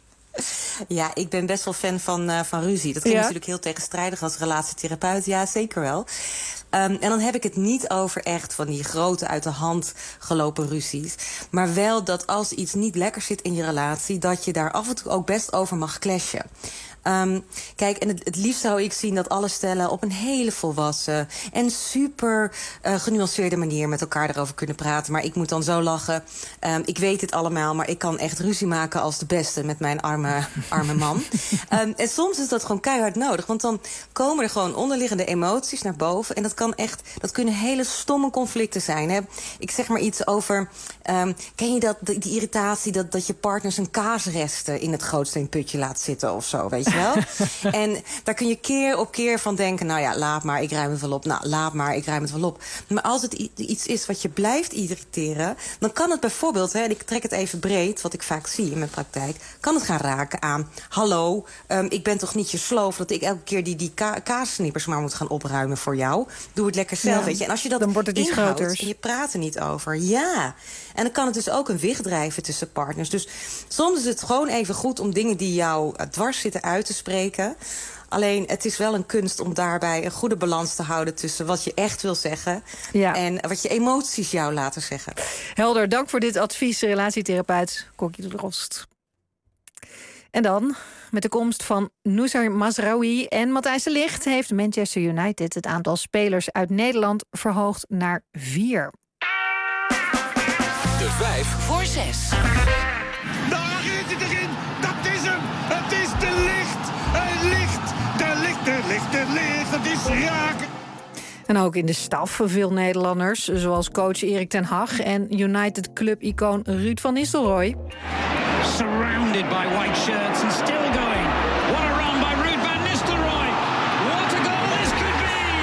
Ja, ik ben best wel fan van, uh, van ruzie. Dat klinkt ja. natuurlijk heel tegenstrijdig als relatietherapeut. Ja, zeker wel. Um, en dan heb ik het niet over echt van die grote uit de hand gelopen ruzies. Maar wel dat als iets niet lekker zit in je relatie, dat je daar af en toe ook best over mag clashen. Um, kijk, en het, het liefst zou ik zien dat alle stellen op een hele volwassen en super uh, genuanceerde manier met elkaar erover kunnen praten. Maar ik moet dan zo lachen. Um, ik weet het allemaal, maar ik kan echt ruzie maken als de beste met mijn arme, arme man. Um, en soms is dat gewoon keihard nodig, want dan komen er gewoon onderliggende emoties naar boven. En dat kan echt, dat kunnen hele stomme conflicten zijn. Hè? Ik zeg maar iets over, um, ken je dat, die, die irritatie dat, dat je partner zijn kaasresten in het gootsteenputje laat zitten of zo, weet je wel? En daar kun je keer op keer van denken, nou ja, laat maar, ik ruim het wel op. Nou, laat maar, ik ruim het wel op. Maar als het iets is wat je blijft irriteren, dan kan het bijvoorbeeld, hè, en ik trek het even breed, wat ik vaak zie in mijn praktijk, kan het gaan raken aan, hallo, um, ik ben toch niet je sloof dat ik elke keer die, die ka- kaassnippers maar moet gaan opruimen voor jou. Doe het lekker zelf, ja, weet je. En als je dat dan wordt het iets inhoudt groters. En je praat er niet over, ja. En dan kan het dus ook een wicht drijven tussen partners. Dus soms is het gewoon even goed om dingen die jou dwars zitten uit te spreken. Alleen, het is wel een kunst om daarbij een goede balans te houden tussen wat je echt wil zeggen, ja, en wat je emoties jou laten zeggen. Helder, dank voor dit advies, relatietherapeut Kokkie de Drost. En dan, met de komst van Noussair Mazraoui en Matthijs de Ligt, heeft Manchester United het aantal spelers uit Nederland verhoogd naar vier. De vijf voor zes. Daar is het erin. Dat is hem. Het is de Ligt. Het Ligt. De Ligt, de Ligt, de Ligt. Het is raken. En ook in de staf veel Nederlanders, zoals coach Erik ten Hag en United Club-icoon Ruud van Nistelrooy. Surrounded by white shirts and still going. What a run by Ruud van Nistelrooy. What a goal this could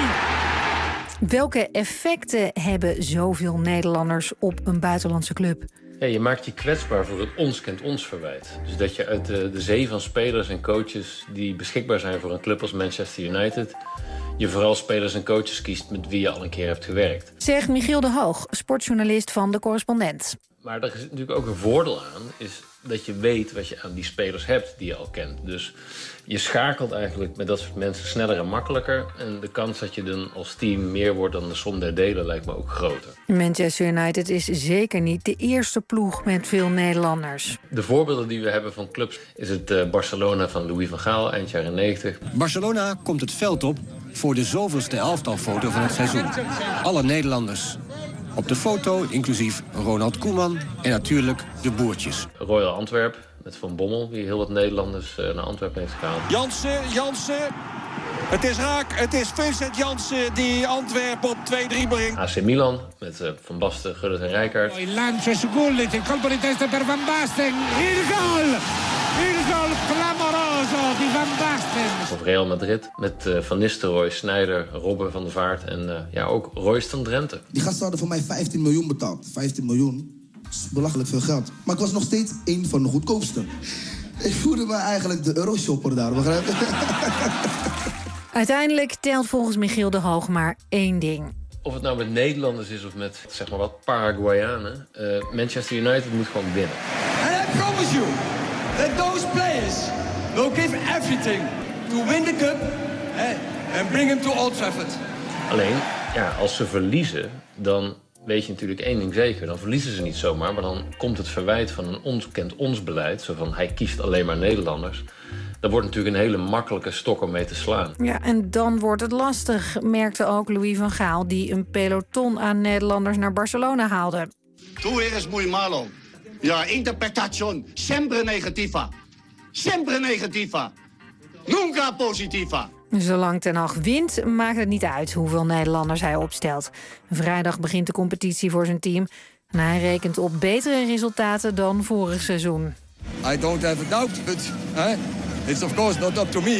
be. Welke effecten hebben zoveel Nederlanders op een buitenlandse club? Ja, je maakt je kwetsbaar voor het ons kent ons verwijt. Dus dat je uit de, de zee van spelers en coaches die beschikbaar zijn voor een club als Manchester United, je vooral spelers en coaches kiest met wie je al een keer hebt gewerkt. Zegt Michiel de Hoog, sportjournalist van De Correspondent. Maar er is natuurlijk ook een voordeel aan, is dat je weet wat je aan die spelers hebt die je al kent. Dus je schakelt eigenlijk met dat soort mensen sneller en makkelijker. En de kans dat je dan als team meer wordt dan de som der delen lijkt me ook groter. Manchester United is zeker niet de eerste ploeg met veel Nederlanders. De voorbeelden die we hebben van clubs is het Barcelona van Louis van Gaal, eind jaren negentig. Barcelona komt het veld op voor de zoveelste elftalfoto van het seizoen. Alle Nederlanders op de foto, inclusief Ronald Koeman en natuurlijk de broertjes. Royal Antwerp met Van Bommel, die heel wat Nederlanders naar Antwerpen heeft gehaald. Jansen, Jansen. Het is raak. Het is Vincent Jansen die Antwerpen op twee drie brengt. A C Milan met uh, Van Basten, Gullit en Rijkaard. Il lancio su Gullit, il colpo di testa per Van Basten. Il goal! Il goal clamoroso di Van Basten. Of Real Madrid met uh, Van Nistelrooy, Sneijder, Robben van der Vaart en uh, ja, ook Royce van Drenthe. Die gasten hadden voor mij vijftien miljoen betaald. vijftien miljoen. Dat is belachelijk veel geld. Maar ik was nog steeds één van de goedkoopste. Ik voelde me eigenlijk de euroshopper daar, begrijp je? Uiteindelijk telt volgens Michiel de Hoog maar één ding. Of het nou met Nederlanders is of met, zeg maar wat, Paraguayanen. Uh, Manchester United moet gewoon winnen. And I promise you that those players will give everything to win the cup and bring him to Old Trafford. Alleen, ja, als ze verliezen, dan weet je natuurlijk één ding zeker. Dan verliezen ze niet zomaar, maar dan komt het verwijt van een ons kent ons beleid. Zo van, hij kiest alleen maar Nederlanders. Dat wordt natuurlijk een hele makkelijke stok om mee te slaan. Ja, en dan wordt het lastig, merkte ook Louis van Gaal, die een peloton aan Nederlanders naar Barcelona haalde. Tu eres muy malo. Ja, interpretación siempre negativa. Siempre negativa. Nunca positiva. Zolang Ten Hag wint, maakt het niet uit hoeveel Nederlanders hij opstelt. Vrijdag begint de competitie voor zijn team. En hij rekent op betere resultaten dan vorig seizoen. I don't have a doubt, but eh? It's of course not up to me.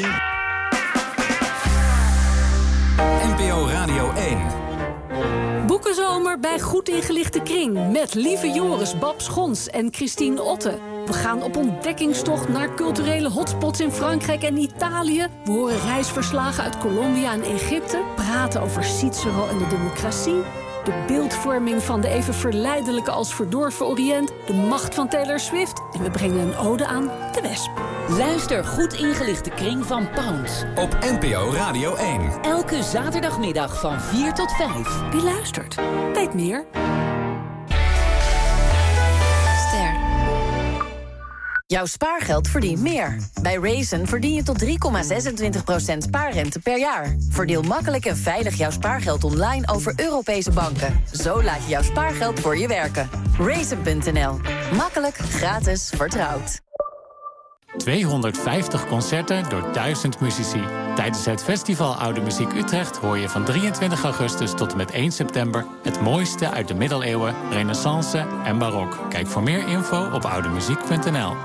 N P O Radio één. Boekenzomer bij Goed Ingelichte Kring. Met lieve Joris, Bab Schons en Christine Otte. We gaan op ontdekkingstocht naar culturele hotspots in Frankrijk en Italië. We horen reisverslagen uit Colombia en Egypte. Praten over Cicero en de democratie. De beeldvorming van de even verleidelijke als verdorven Oriënt. De macht van Taylor Swift. En we brengen een ode aan de wesp. Luister Goed Ingelichte Kring van Pound. Op N P O Radio één. Elke zaterdagmiddag van vier tot vijf. Wie luistert, weet meer. Ster. Jouw spaargeld verdient meer. Bij Raisin verdien je tot drie komma zesentwintig procent spaarrente per jaar. Verdeel makkelijk en veilig jouw spaargeld online over Europese banken. Zo laat je jouw spaargeld voor je werken. Raisin punt n l. Makkelijk, gratis, vertrouwd. tweehonderdvijftig concerten door duizend muzici. Tijdens het Festival Oude Muziek Utrecht hoor je van drieëntwintig augustus tot en met één september... het mooiste uit de middeleeuwen, renaissance en barok. Kijk voor meer info op oudemuziek punt n l.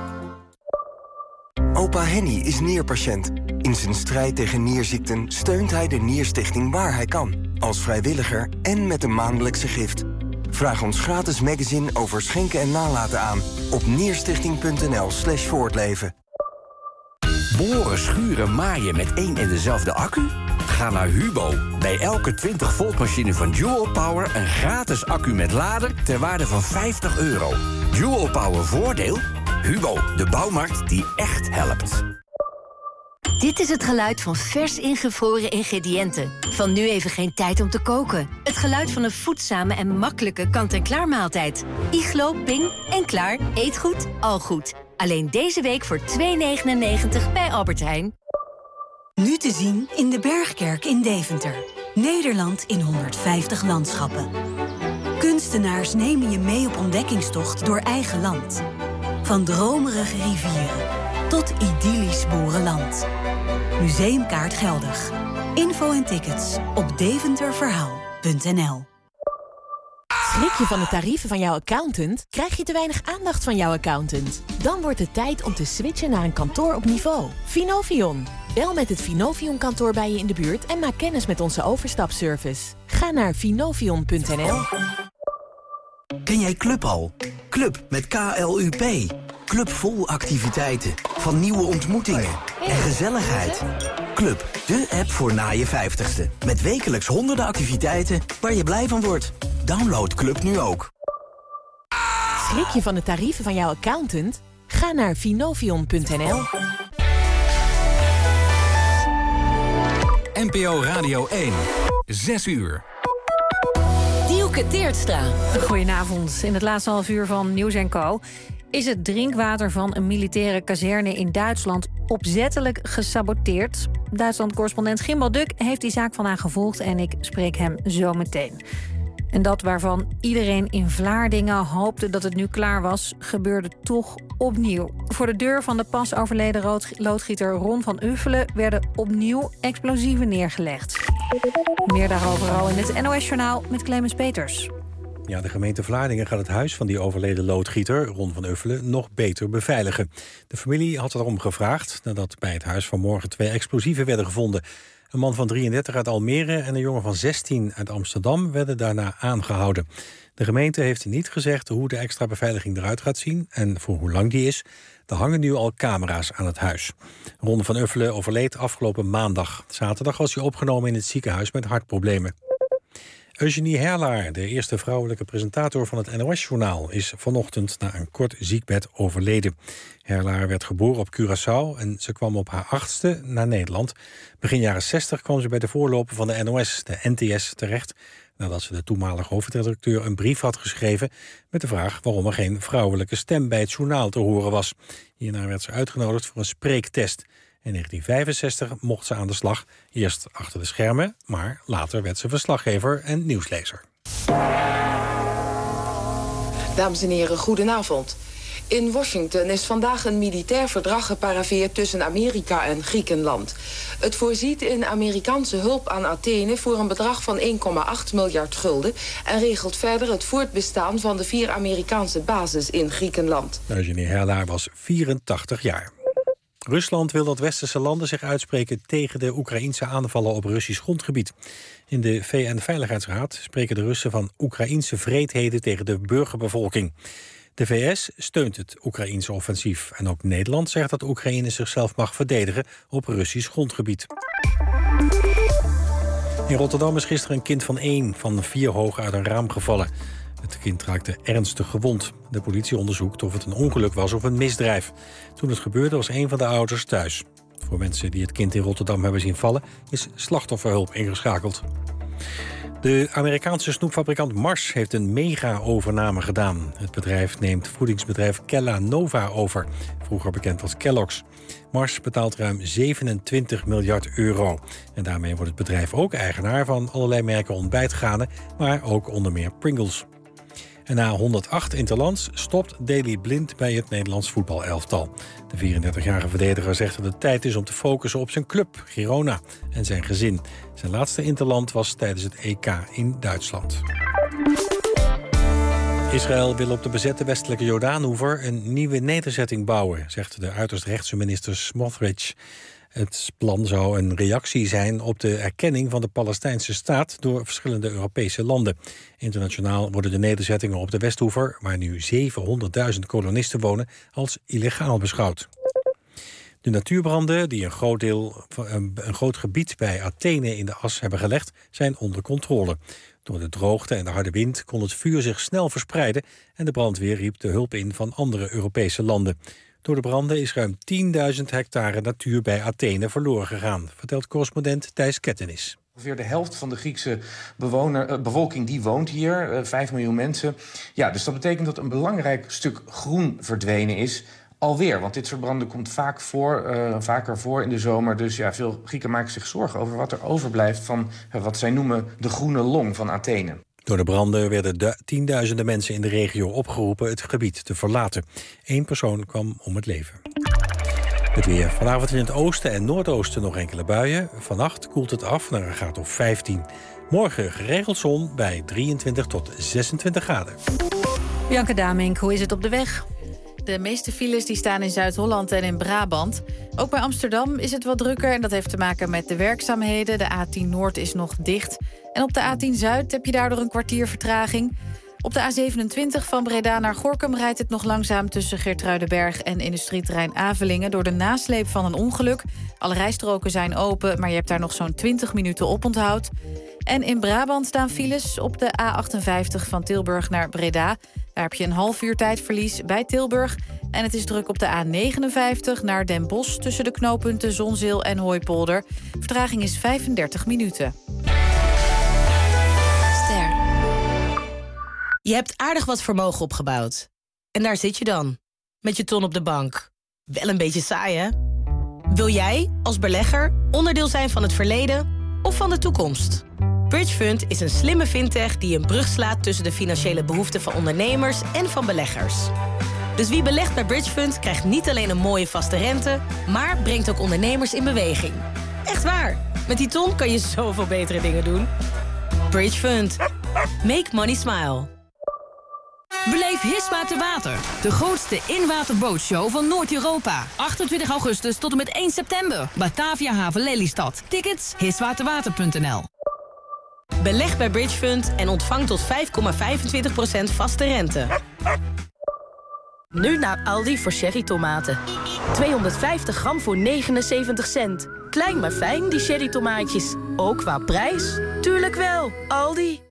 Opa Henny is nierpatiënt. In zijn strijd tegen nierziekten steunt hij de Nierstichting waar hij kan. Als vrijwilliger en met een maandelijkse gift. Vraag ons gratis magazine over schenken en nalaten aan op nierstichting punt n l slash voortleven. Boren, schuren, maaien met één en dezelfde accu? Ga naar Hubo. Bij elke twintig volt machine van Dual Power een gratis accu met lader ter waarde van vijftig euro. Dual Power voordeel? Hubo, de bouwmarkt die echt helpt. Dit is het geluid van vers ingevroren ingrediënten. Van nu even geen tijd om te koken. Het geluid van een voedzame en makkelijke kant-en-klaar maaltijd. Iglo, Ping en klaar. Eet goed, al goed. Alleen deze week voor twee negenennegentig bij Albert Heijn. Nu te zien in de Bergkerk in Deventer. Nederland in honderdvijftig landschappen. Kunstenaars nemen je mee op ontdekkingstocht door eigen land. Van dromerige rivieren tot idyllisch boerenland. Museumkaart geldig. Info en tickets op deventerverhaal punt n l. Schrik je van de tarieven van jouw accountant? Krijg je te weinig aandacht van jouw accountant? Dan wordt het tijd om te switchen naar een kantoor op niveau. Finovion. Bel met het Finovion-kantoor bij je in de buurt en maak kennis met onze overstapservice. Ga naar finovion punt n l. Ken jij Club al? Club met K L U P. Club vol activiteiten, van nieuwe ontmoetingen en gezelligheid. Club, de app voor na je vijftigste. Met wekelijks honderden activiteiten waar je blij van wordt. Download Club nu ook. Schrik je van de tarieven van jouw accountant? Ga naar finovion punt n l. N P O Radio één. Zes uur. Dielke Teertstra. Goedenavond. In het laatste half uur van Nieuws en Co. Is het drinkwater van een militaire kazerne in Duitsland opzettelijk gesaboteerd? Duitsland-correspondent Gimbal Duk heeft die zaak van haar gevolgd en ik spreek hem zo meteen. En dat waarvan iedereen in Vlaardingen hoopte dat het nu klaar was, gebeurde toch opnieuw. Voor de deur van de pas overleden loodgieter Ron van Uffelen werden opnieuw explosieven neergelegd. Meer daarover al in het N O S-journaal met Clemens Peters. Ja, de gemeente Vlaardingen gaat het huis van die overleden loodgieter, Ron van Uffelen, nog beter beveiligen. De familie had erom gevraagd nadat bij het huis vanmorgen twee explosieven werden gevonden. Een man van drieëndertig uit Almere en een jongen van zestien uit Amsterdam werden daarna aangehouden. De gemeente heeft niet gezegd hoe de extra beveiliging eruit gaat zien en voor hoe lang die is. Er hangen nu al camera's aan het huis. Ron van Uffelen overleed afgelopen maandag. Zaterdag was hij opgenomen in het ziekenhuis met hartproblemen. Eugenie Herlaar, de eerste vrouwelijke presentator van het N O S-journaal, is vanochtend na een kort ziekbed overleden. Herlaar werd geboren op Curaçao en ze kwam op haar achtste naar Nederland. Begin jaren zestig kwam ze bij de voorloper van de N O S, de N T S, terecht, nadat ze de toenmalige hoofdredacteur een brief had geschreven met de vraag waarom er geen vrouwelijke stem bij het journaal te horen was. Hierna werd ze uitgenodigd voor een spreektest. In negentien vijfenzestig mocht ze aan de slag, eerst achter de schermen, maar later werd ze verslaggever en nieuwslezer. Dames en heren, goedenavond. In Washington is vandaag een militair verdrag geparaveerd tussen Amerika en Griekenland. Het voorziet in Amerikaanse hulp aan Athene voor een bedrag van één komma acht miljard gulden... en regelt verder het voortbestaan van de vier Amerikaanse bases in Griekenland. Eugenie Herlaar was vierentachtig jaar. Rusland wil dat westerse landen zich uitspreken tegen de Oekraïense aanvallen op Russisch grondgebied. In de V N-veiligheidsraad spreken de Russen van Oekraïense wreedheden tegen de burgerbevolking. De V S steunt het Oekraïense offensief en ook Nederland zegt dat Oekraïne zichzelf mag verdedigen op Russisch grondgebied. In Rotterdam is gisteren een kind van één van vier hoog uit een raam gevallen. Het kind raakte ernstig gewond. De politie onderzoekt of het een ongeluk was of een misdrijf. Toen het gebeurde was een van de ouders thuis. Voor mensen die het kind in Rotterdam hebben zien vallen is slachtofferhulp ingeschakeld. De Amerikaanse snoepfabrikant Mars heeft een mega-overname gedaan. Het bedrijf neemt voedingsbedrijf Kellanova over, vroeger bekend als Kellogg's. Mars betaalt ruim zevenentwintig miljard euro. En daarmee wordt het bedrijf ook eigenaar van allerlei merken ontbijtgranen, maar ook onder meer Pringles. En na honderdacht interlands stopt Daley Blind bij het Nederlands voetbalelftal. De vierendertigjarige verdediger zegt dat het tijd is om te focussen op zijn club, Girona, en zijn gezin. Zijn laatste interland was tijdens het E K in Duitsland. Israël wil op de bezette westelijke Jordaanoever een nieuwe nederzetting bouwen, zegt de uiterst rechtse minister Smotrich. Het plan zou een reactie zijn op de erkenning van de Palestijnse staat door verschillende Europese landen. Internationaal worden de nederzettingen op de Westhoever, waar nu zevenhonderdduizend kolonisten wonen, als illegaal beschouwd. De natuurbranden, die een groot, deel, een groot gebied bij Athene in de as hebben gelegd, zijn onder controle. Door de droogte en de harde wind kon het vuur zich snel verspreiden en de brandweer riep de hulp in van andere Europese landen. Door de branden is ruim tienduizend hectare natuur bij Athene verloren gegaan, vertelt correspondent Thijs Kettenis. Ongeveer de helft van de Griekse bewoner, uh, bevolking die woont hier, uh, vijf miljoen mensen. Ja, dus dat betekent dat een belangrijk stuk groen verdwenen is. Alweer, want dit soort branden komt vaak voor, uh, vaker voor in de zomer. Dus ja, veel Grieken maken zich zorgen over wat er overblijft van uh, wat zij noemen de groene long van Athene. Door de branden werden de tienduizenden mensen in de regio opgeroepen het gebied te verlaten. Eén persoon kwam om het leven. Het weer. Vanavond in het oosten en noordoosten nog enkele buien. Vannacht koelt het af naar een graad of vijftien. Morgen geregeld zon bij drieëntwintig tot zesentwintig graden. Bianca Damink, hoe is het op de weg? De meeste files die staan in Zuid-Holland en in Brabant. Ook bij Amsterdam is het wat drukker en dat heeft te maken met de werkzaamheden. De A tien Noord is nog dicht. En op de A tien Zuid heb je daardoor een kwartier vertraging. Op de A zevenentwintig van Breda naar Gorinchem rijdt het nog langzaam tussen Geertruidenberg en industrieterrein Avelingen door de nasleep van een ongeluk. Alle rijstroken zijn open, maar je hebt daar nog zo'n twintig minuten oponthoud. En in Brabant staan files op de A achtenvijftig van Tilburg naar Breda. Daar heb je een half uur tijdverlies bij Tilburg. En het is druk op de A negenenvijftig naar Den Bosch tussen de knooppunten Zonzeel en Hooipolder. Vertraging is vijfendertig minuten. Ster. Je hebt aardig wat vermogen opgebouwd. En daar zit je dan, met je ton op de bank. Wel een beetje saai, hè? Wil jij, als belegger, onderdeel zijn van het verleden of van de toekomst? Bridgefund is een slimme fintech die een brug slaat tussen de financiële behoeften van ondernemers en van beleggers. Dus wie belegt bij Bridgefund krijgt niet alleen een mooie vaste rente, maar brengt ook ondernemers in beweging. Echt waar, met die ton kan je zoveel betere dingen doen. Bridgefund. Make money smile. Beleef Hisma te Water, de grootste inwaterbootshow van Noord-Europa. achtentwintig augustus tot en met één september. Batavia Haven Lelystad. Tickets hiswaterwater punt n l. Beleg bij Bridgefund en ontvang tot vijf komma vijfentwintig procent vaste rente. Nu naar Aldi voor cherry tomaten. tweehonderdvijftig gram voor negenenzeventig cent. Klein maar fijn, die cherry tomaatjes. Ook qua prijs. Tuurlijk wel, Aldi.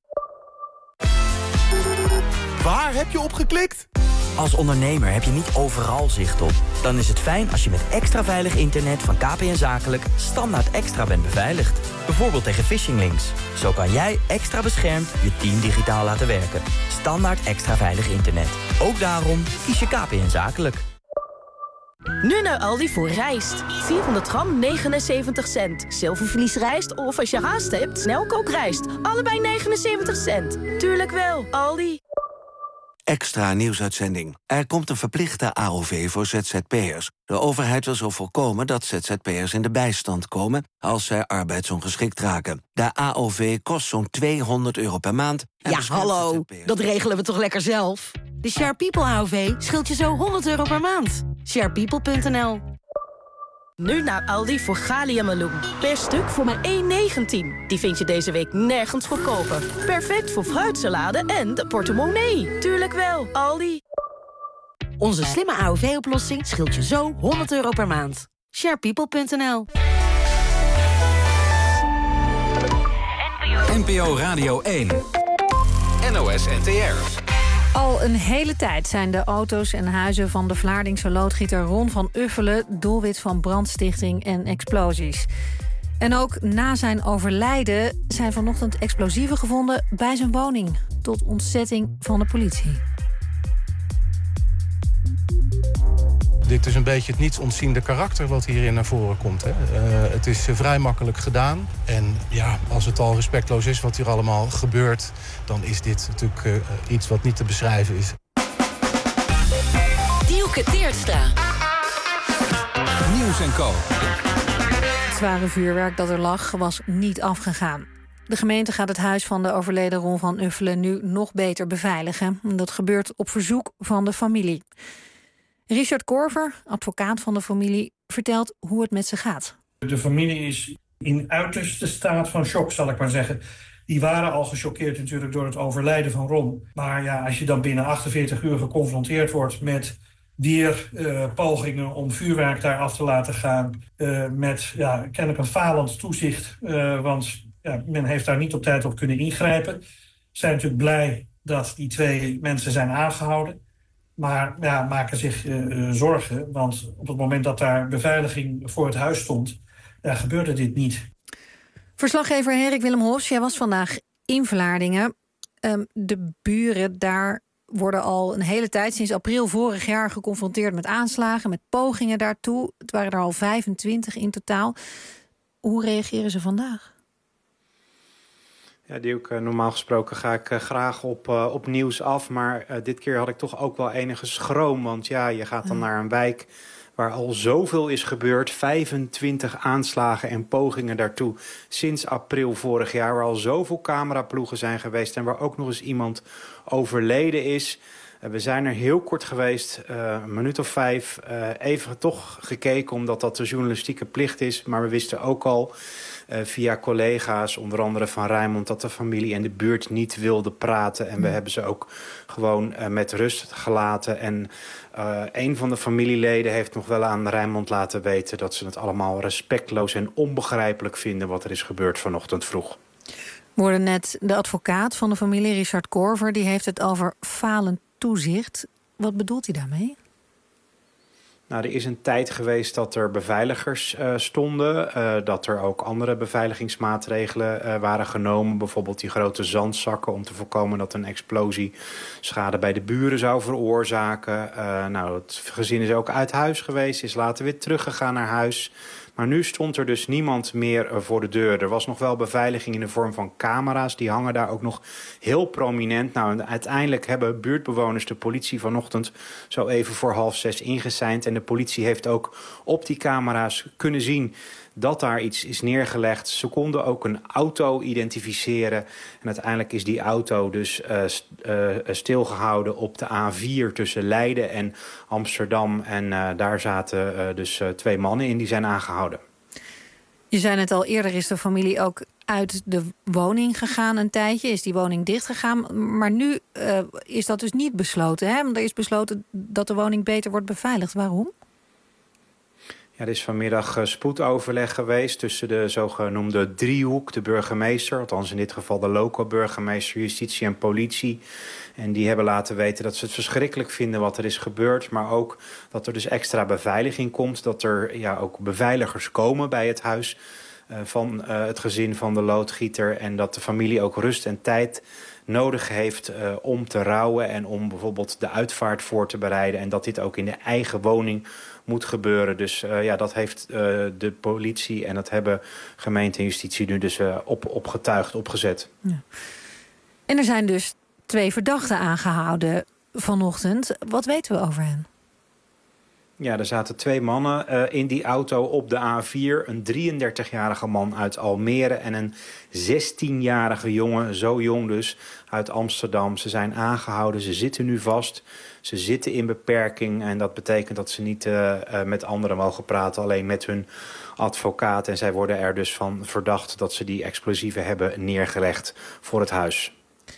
Waar heb je op geklikt? Als ondernemer heb je niet overal zicht op. Dan is het fijn als je met extra veilig internet van K P N Zakelijk standaard extra bent beveiligd. Bijvoorbeeld tegen phishing links. Zo kan jij extra beschermd je team digitaal laten werken. Standaard extra veilig internet. Ook daarom kies je K P N Zakelijk. Nu naar Aldi voor rijst. vierhonderd gram, negenenzeventig cent. Zilvervlies rijst of als je haast hebt, snelkookrijst. Allebei negenenzeventig cent. Tuurlijk wel, Aldi. Extra nieuwsuitzending. Er komt een verplichte A O V voor Z Z P'ers. De overheid wil zo voorkomen dat Z Z P'ers in de bijstand komen als zij arbeidsongeschikt raken. De A O V kost zo'n tweehonderd euro per maand. Ja, hallo, dat regelen we toch lekker zelf? De Share People A O V scheelt je zo honderd euro per maand. share people punt n l. Nu naar Aldi voor Galia meloen. Per stuk voor maar één negentien. Die vind je deze week nergens goedkoper. Perfect voor fruitsalade en de portemonnee. Tuurlijk wel, Aldi. Onze slimme A O V-oplossing scheelt je zo honderd euro per maand. share people punt n l. N P O Radio één. N O S N T R. Al een hele tijd zijn de auto's en huizen van de Vlaardingse loodgieter Ron van Uffelen doelwit van brandstichting en explosies. En ook na zijn overlijden zijn vanochtend explosieven gevonden bij zijn woning, tot ontzetting van de politie. Dit is een beetje het niets ontziende karakter wat hierin naar voren komt. Hè. Uh, het is uh, vrij makkelijk gedaan. En ja, als het al respectloos is wat hier allemaal gebeurt, dan is dit natuurlijk uh, iets wat niet te beschrijven is. Dielke Teertstra. Nieuws en Co. Het zware vuurwerk dat er lag was niet afgegaan. De gemeente gaat het huis van de overleden Ron van Uffelen nu nog beter beveiligen. Dat gebeurt op verzoek van de familie. Richard Korver, advocaat van de familie, vertelt hoe het met ze gaat. De familie is in uiterste staat van shock, zal ik maar zeggen. Die waren al gechoqueerd natuurlijk door het overlijden van Ron. Maar ja, als je dan binnen achtenveertig uur geconfronteerd wordt met weer uh, pogingen om vuurwerk daar af te laten gaan, Uh, met ja, kennelijk een falend toezicht, uh, want ja, men heeft daar niet op tijd op kunnen ingrijpen. Ze zijn natuurlijk blij dat die twee mensen zijn aangehouden. Maar ja, maken zich uh, zorgen, want op het moment dat daar beveiliging voor het huis stond, ja, gebeurde dit niet. Verslaggever Henrik Willem Hofs, jij was vandaag in Vlaardingen. Um, de buren daar worden al een hele tijd, sinds april vorig jaar, geconfronteerd met aanslagen, met pogingen daartoe. Het waren er al vijfentwintig in totaal. Hoe reageren ze vandaag? Ja, die ook, uh, normaal gesproken ga ik uh, graag op, uh, op nieuws af. Maar uh, dit keer had ik toch ook wel enige schroom. Want ja, je gaat dan naar een wijk waar al zoveel is gebeurd. vijfentwintig aanslagen en pogingen daartoe sinds april vorig jaar. Waar al zoveel cameraploegen zijn geweest en waar ook nog eens iemand overleden is. We zijn er heel kort geweest, uh, een minuut of vijf, uh, even toch gekeken omdat dat de journalistieke plicht is. Maar we wisten ook al uh, via collega's, onder andere van Rijnmond, dat de familie en de buurt niet wilden praten. En we hebben ze ook gewoon uh, met rust gelaten. En uh, een van de familieleden heeft nog wel aan Rijnmond laten weten dat ze het allemaal respectloos en onbegrijpelijk vinden wat er is gebeurd vanochtend vroeg. We hoorden net de advocaat van de familie, Richard Korver, die heeft het over falend toezicht. Wat bedoelt hij daarmee? Nou, er is een tijd geweest dat er beveiligers uh, stonden. Uh, dat er ook andere beveiligingsmaatregelen uh, waren genomen. Bijvoorbeeld die grote zandzakken om te voorkomen dat een explosie schade bij de buren zou veroorzaken. Uh, nou, het gezin is ook uit huis geweest, is later weer teruggegaan naar huis. Maar nu stond er dus niemand meer voor de deur. Er was nog wel beveiliging in de vorm van camera's. Die hangen daar ook nog heel prominent. Nou, en uiteindelijk hebben buurtbewoners de politie vanochtend zo even voor half zes ingeseind. En de politie heeft ook op die camera's kunnen zien dat daar iets is neergelegd. Ze konden ook een auto identificeren. En uiteindelijk is die auto dus uh, st- uh, stilgehouden op de A vier tussen Leiden en Amsterdam. En uh, daar zaten uh, dus uh, twee mannen in die zijn aangehouden. Je zei het al, eerder is de familie ook uit de woning gegaan een tijdje. Is die woning dichtgegaan. Maar nu uh, is dat dus niet besloten. Hè? Want er is besloten dat de woning beter wordt beveiligd. Waarom? Ja, er is vanmiddag uh, spoedoverleg geweest tussen de zogenoemde driehoek, de burgemeester, althans in dit geval de loco-burgemeester, justitie en politie. En die hebben laten weten dat ze het verschrikkelijk vinden wat er is gebeurd, maar ook dat er dus extra beveiliging komt, dat er ja, ook beveiligers komen bij het huis uh, van uh, het gezin van de loodgieter en dat de familie ook rust en tijd nodig heeft uh, om te rouwen en om bijvoorbeeld de uitvaart voor te bereiden en dat dit ook in de eigen woning moet gebeuren. Dus uh, ja, dat heeft uh, de politie en dat hebben gemeente en justitie nu dus uh, op, opgetuigd, opgezet. Ja. En er zijn dus twee verdachten aangehouden vanochtend. Wat weten we over hen? Ja, er zaten twee mannen uh, in die auto op de A vier. Een drieëndertigjarige man uit Almere en een zestienjarige jongen, zo jong dus, uit Amsterdam. Ze zijn aangehouden, ze zitten nu vast. Ze zitten in beperking en dat betekent dat ze niet uh, uh, met anderen mogen praten, alleen met hun advocaat. En zij worden er dus van verdacht dat ze die explosieven hebben neergelegd voor het huis.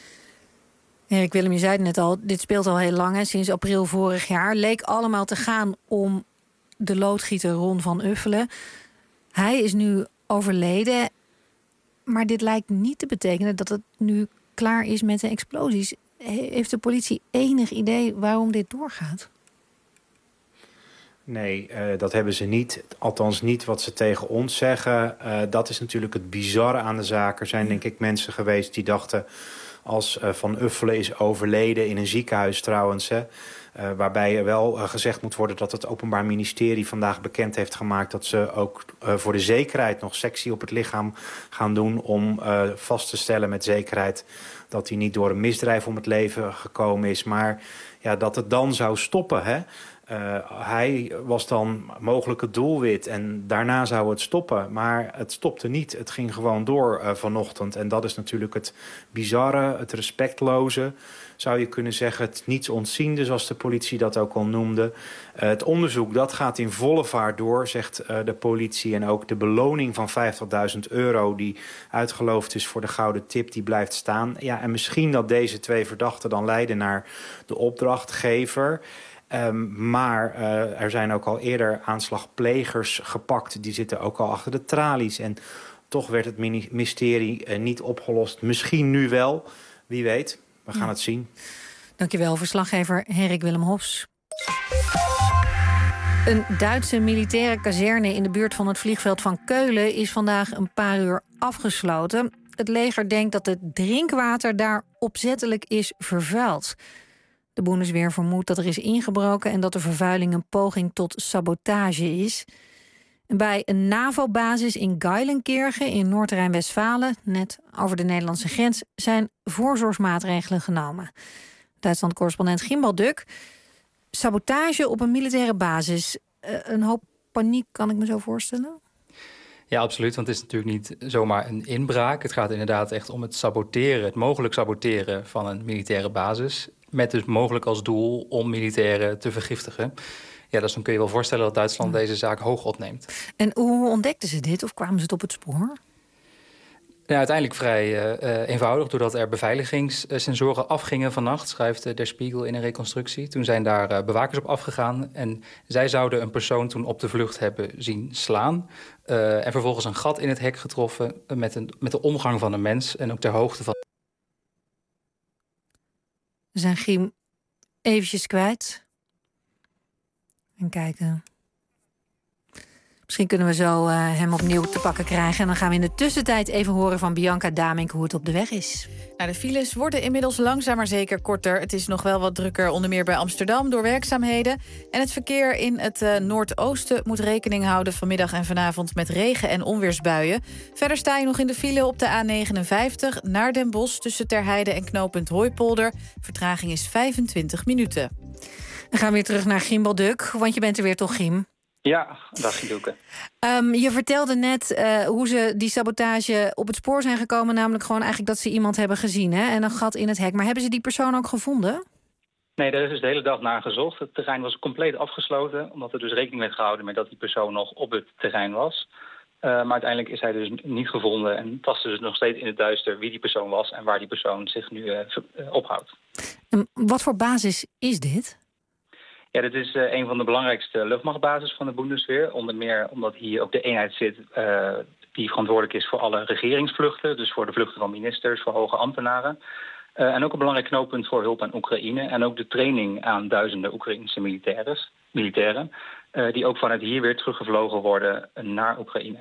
Erik Willem, je zei het net al, dit speelt al heel lang, hè, sinds april vorig jaar. Leek allemaal te gaan om de loodgieter Ron van Uffelen. Hij is nu overleden, maar dit lijkt niet te betekenen dat het nu klaar is met de explosies. Heeft de politie enig idee waarom dit doorgaat? Nee, uh, dat hebben ze niet. Althans niet wat ze tegen ons zeggen. Uh, dat is natuurlijk het bizarre aan de zaak. Er zijn denk ik mensen geweest die dachten, als uh, Van Uffelen is overleden in een ziekenhuis trouwens, hè, uh, waarbij er wel uh, gezegd moet worden dat het Openbaar Ministerie vandaag bekend heeft gemaakt dat ze ook uh, voor de zekerheid nog sectie op het lichaam gaan doen om uh, vast te stellen met zekerheid dat hij niet door een misdrijf om het leven gekomen is. Maar ja, dat het dan zou stoppen, hè. Uh, hij was dan mogelijk het doelwit en daarna zou het stoppen. Maar het stopte niet. Het ging gewoon door uh, vanochtend. En dat is natuurlijk het bizarre, het respectloze, zou je kunnen zeggen. Het niets ontziende, zoals de politie dat ook al noemde. Uh, het onderzoek, dat gaat in volle vaart door, zegt uh, de politie. En ook de beloning van vijftigduizend euro die uitgeloofd is voor de gouden tip, die blijft staan. Ja, en misschien dat deze twee verdachten dan leiden naar de opdrachtgever. Um, maar uh, er zijn ook al eerder aanslagplegers gepakt. Die zitten ook al achter de tralies. En toch werd het mysterie uh, niet opgelost. Misschien nu wel. Wie weet. We gaan ja. het zien. Dankjewel, verslaggever Erik Willem Hofs. Een Duitse militaire kazerne in de buurt van het vliegveld van Keulen is vandaag een paar uur afgesloten. Het leger denkt dat het drinkwater daar opzettelijk is vervuild. De Bundeswehr vermoedt dat er is ingebroken en dat de vervuiling een poging tot sabotage is. En bij een NAVO-basis in Geilenkirchen in Noord-Rijn-Westfalen, net over de Nederlandse grens, zijn voorzorgsmaatregelen genomen. Duitsland-correspondent Gimbal Duk. Sabotage op een militaire basis. uh, een hoop paniek, kan ik me zo voorstellen? Ja, absoluut, want het is natuurlijk niet zomaar een inbraak. Het gaat inderdaad echt om het saboteren, het mogelijk saboteren van een militaire basis, met dus mogelijk als doel om militairen te vergiftigen. Ja, dus dan kun je wel voorstellen dat Duitsland deze zaak hoog opneemt. En hoe ontdekten ze dit of kwamen ze het op het spoor? Ja, uiteindelijk vrij uh, eenvoudig, doordat er beveiligingssensoren afgingen vannacht, schrijft uh, Der Spiegel in een reconstructie. Toen zijn daar uh, bewakers op afgegaan en zij zouden een persoon toen op de vlucht hebben zien slaan. Uh, en vervolgens een gat in het hek getroffen met, een, met de omgang van een mens en ook ter hoogte van... We zijn Giem eventjes kwijt. En kijken... Misschien kunnen we zo uh, hem opnieuw te pakken krijgen. En dan gaan we in de tussentijd even horen van Bianca Damink hoe het op de weg is. Nou, de files worden inmiddels langzaam maar zeker korter. Het is nog wel wat drukker, onder meer bij Amsterdam, door werkzaamheden. En het verkeer in het uh, noordoosten moet rekening houden vanmiddag en vanavond met regen- en onweersbuien. Verder sta je nog in de file op de A negenenvijftig naar Den Bosch tussen Terheide en knooppunt Hooipolder. Vertraging is vijfentwintig minuten. Dan gaan we weer terug naar Gimbal Duk, want je bent er weer toch, Giem? Ja, dag Doeke. Um, je vertelde net uh, hoe ze die sabotage op het spoor zijn gekomen. Namelijk gewoon eigenlijk dat ze iemand hebben gezien, hè? En een gat in het hek. Maar hebben ze die persoon ook gevonden? Nee, daar is dus de hele dag naar gezocht. Het terrein was compleet afgesloten, omdat er dus rekening werd gehouden met dat die persoon nog op het terrein was. Uh, maar uiteindelijk is hij dus niet gevonden en tastte dus nog steeds in het duister wie die persoon was en waar die persoon zich nu uh, uh, ophoudt. En wat voor basis is dit? Ja, dit is uh, een van de belangrijkste luchtmachtbases van de Bundeswehr. Onder meer omdat hier ook de eenheid zit uh, die verantwoordelijk is voor alle regeringsvluchten. Dus voor de vluchten van ministers, voor hoge ambtenaren. Uh, en ook een belangrijk knooppunt voor hulp aan Oekraïne. En ook de training aan duizenden Oekraïnse militairen. Uh, die ook vanuit hier weer teruggevlogen worden naar Oekraïne.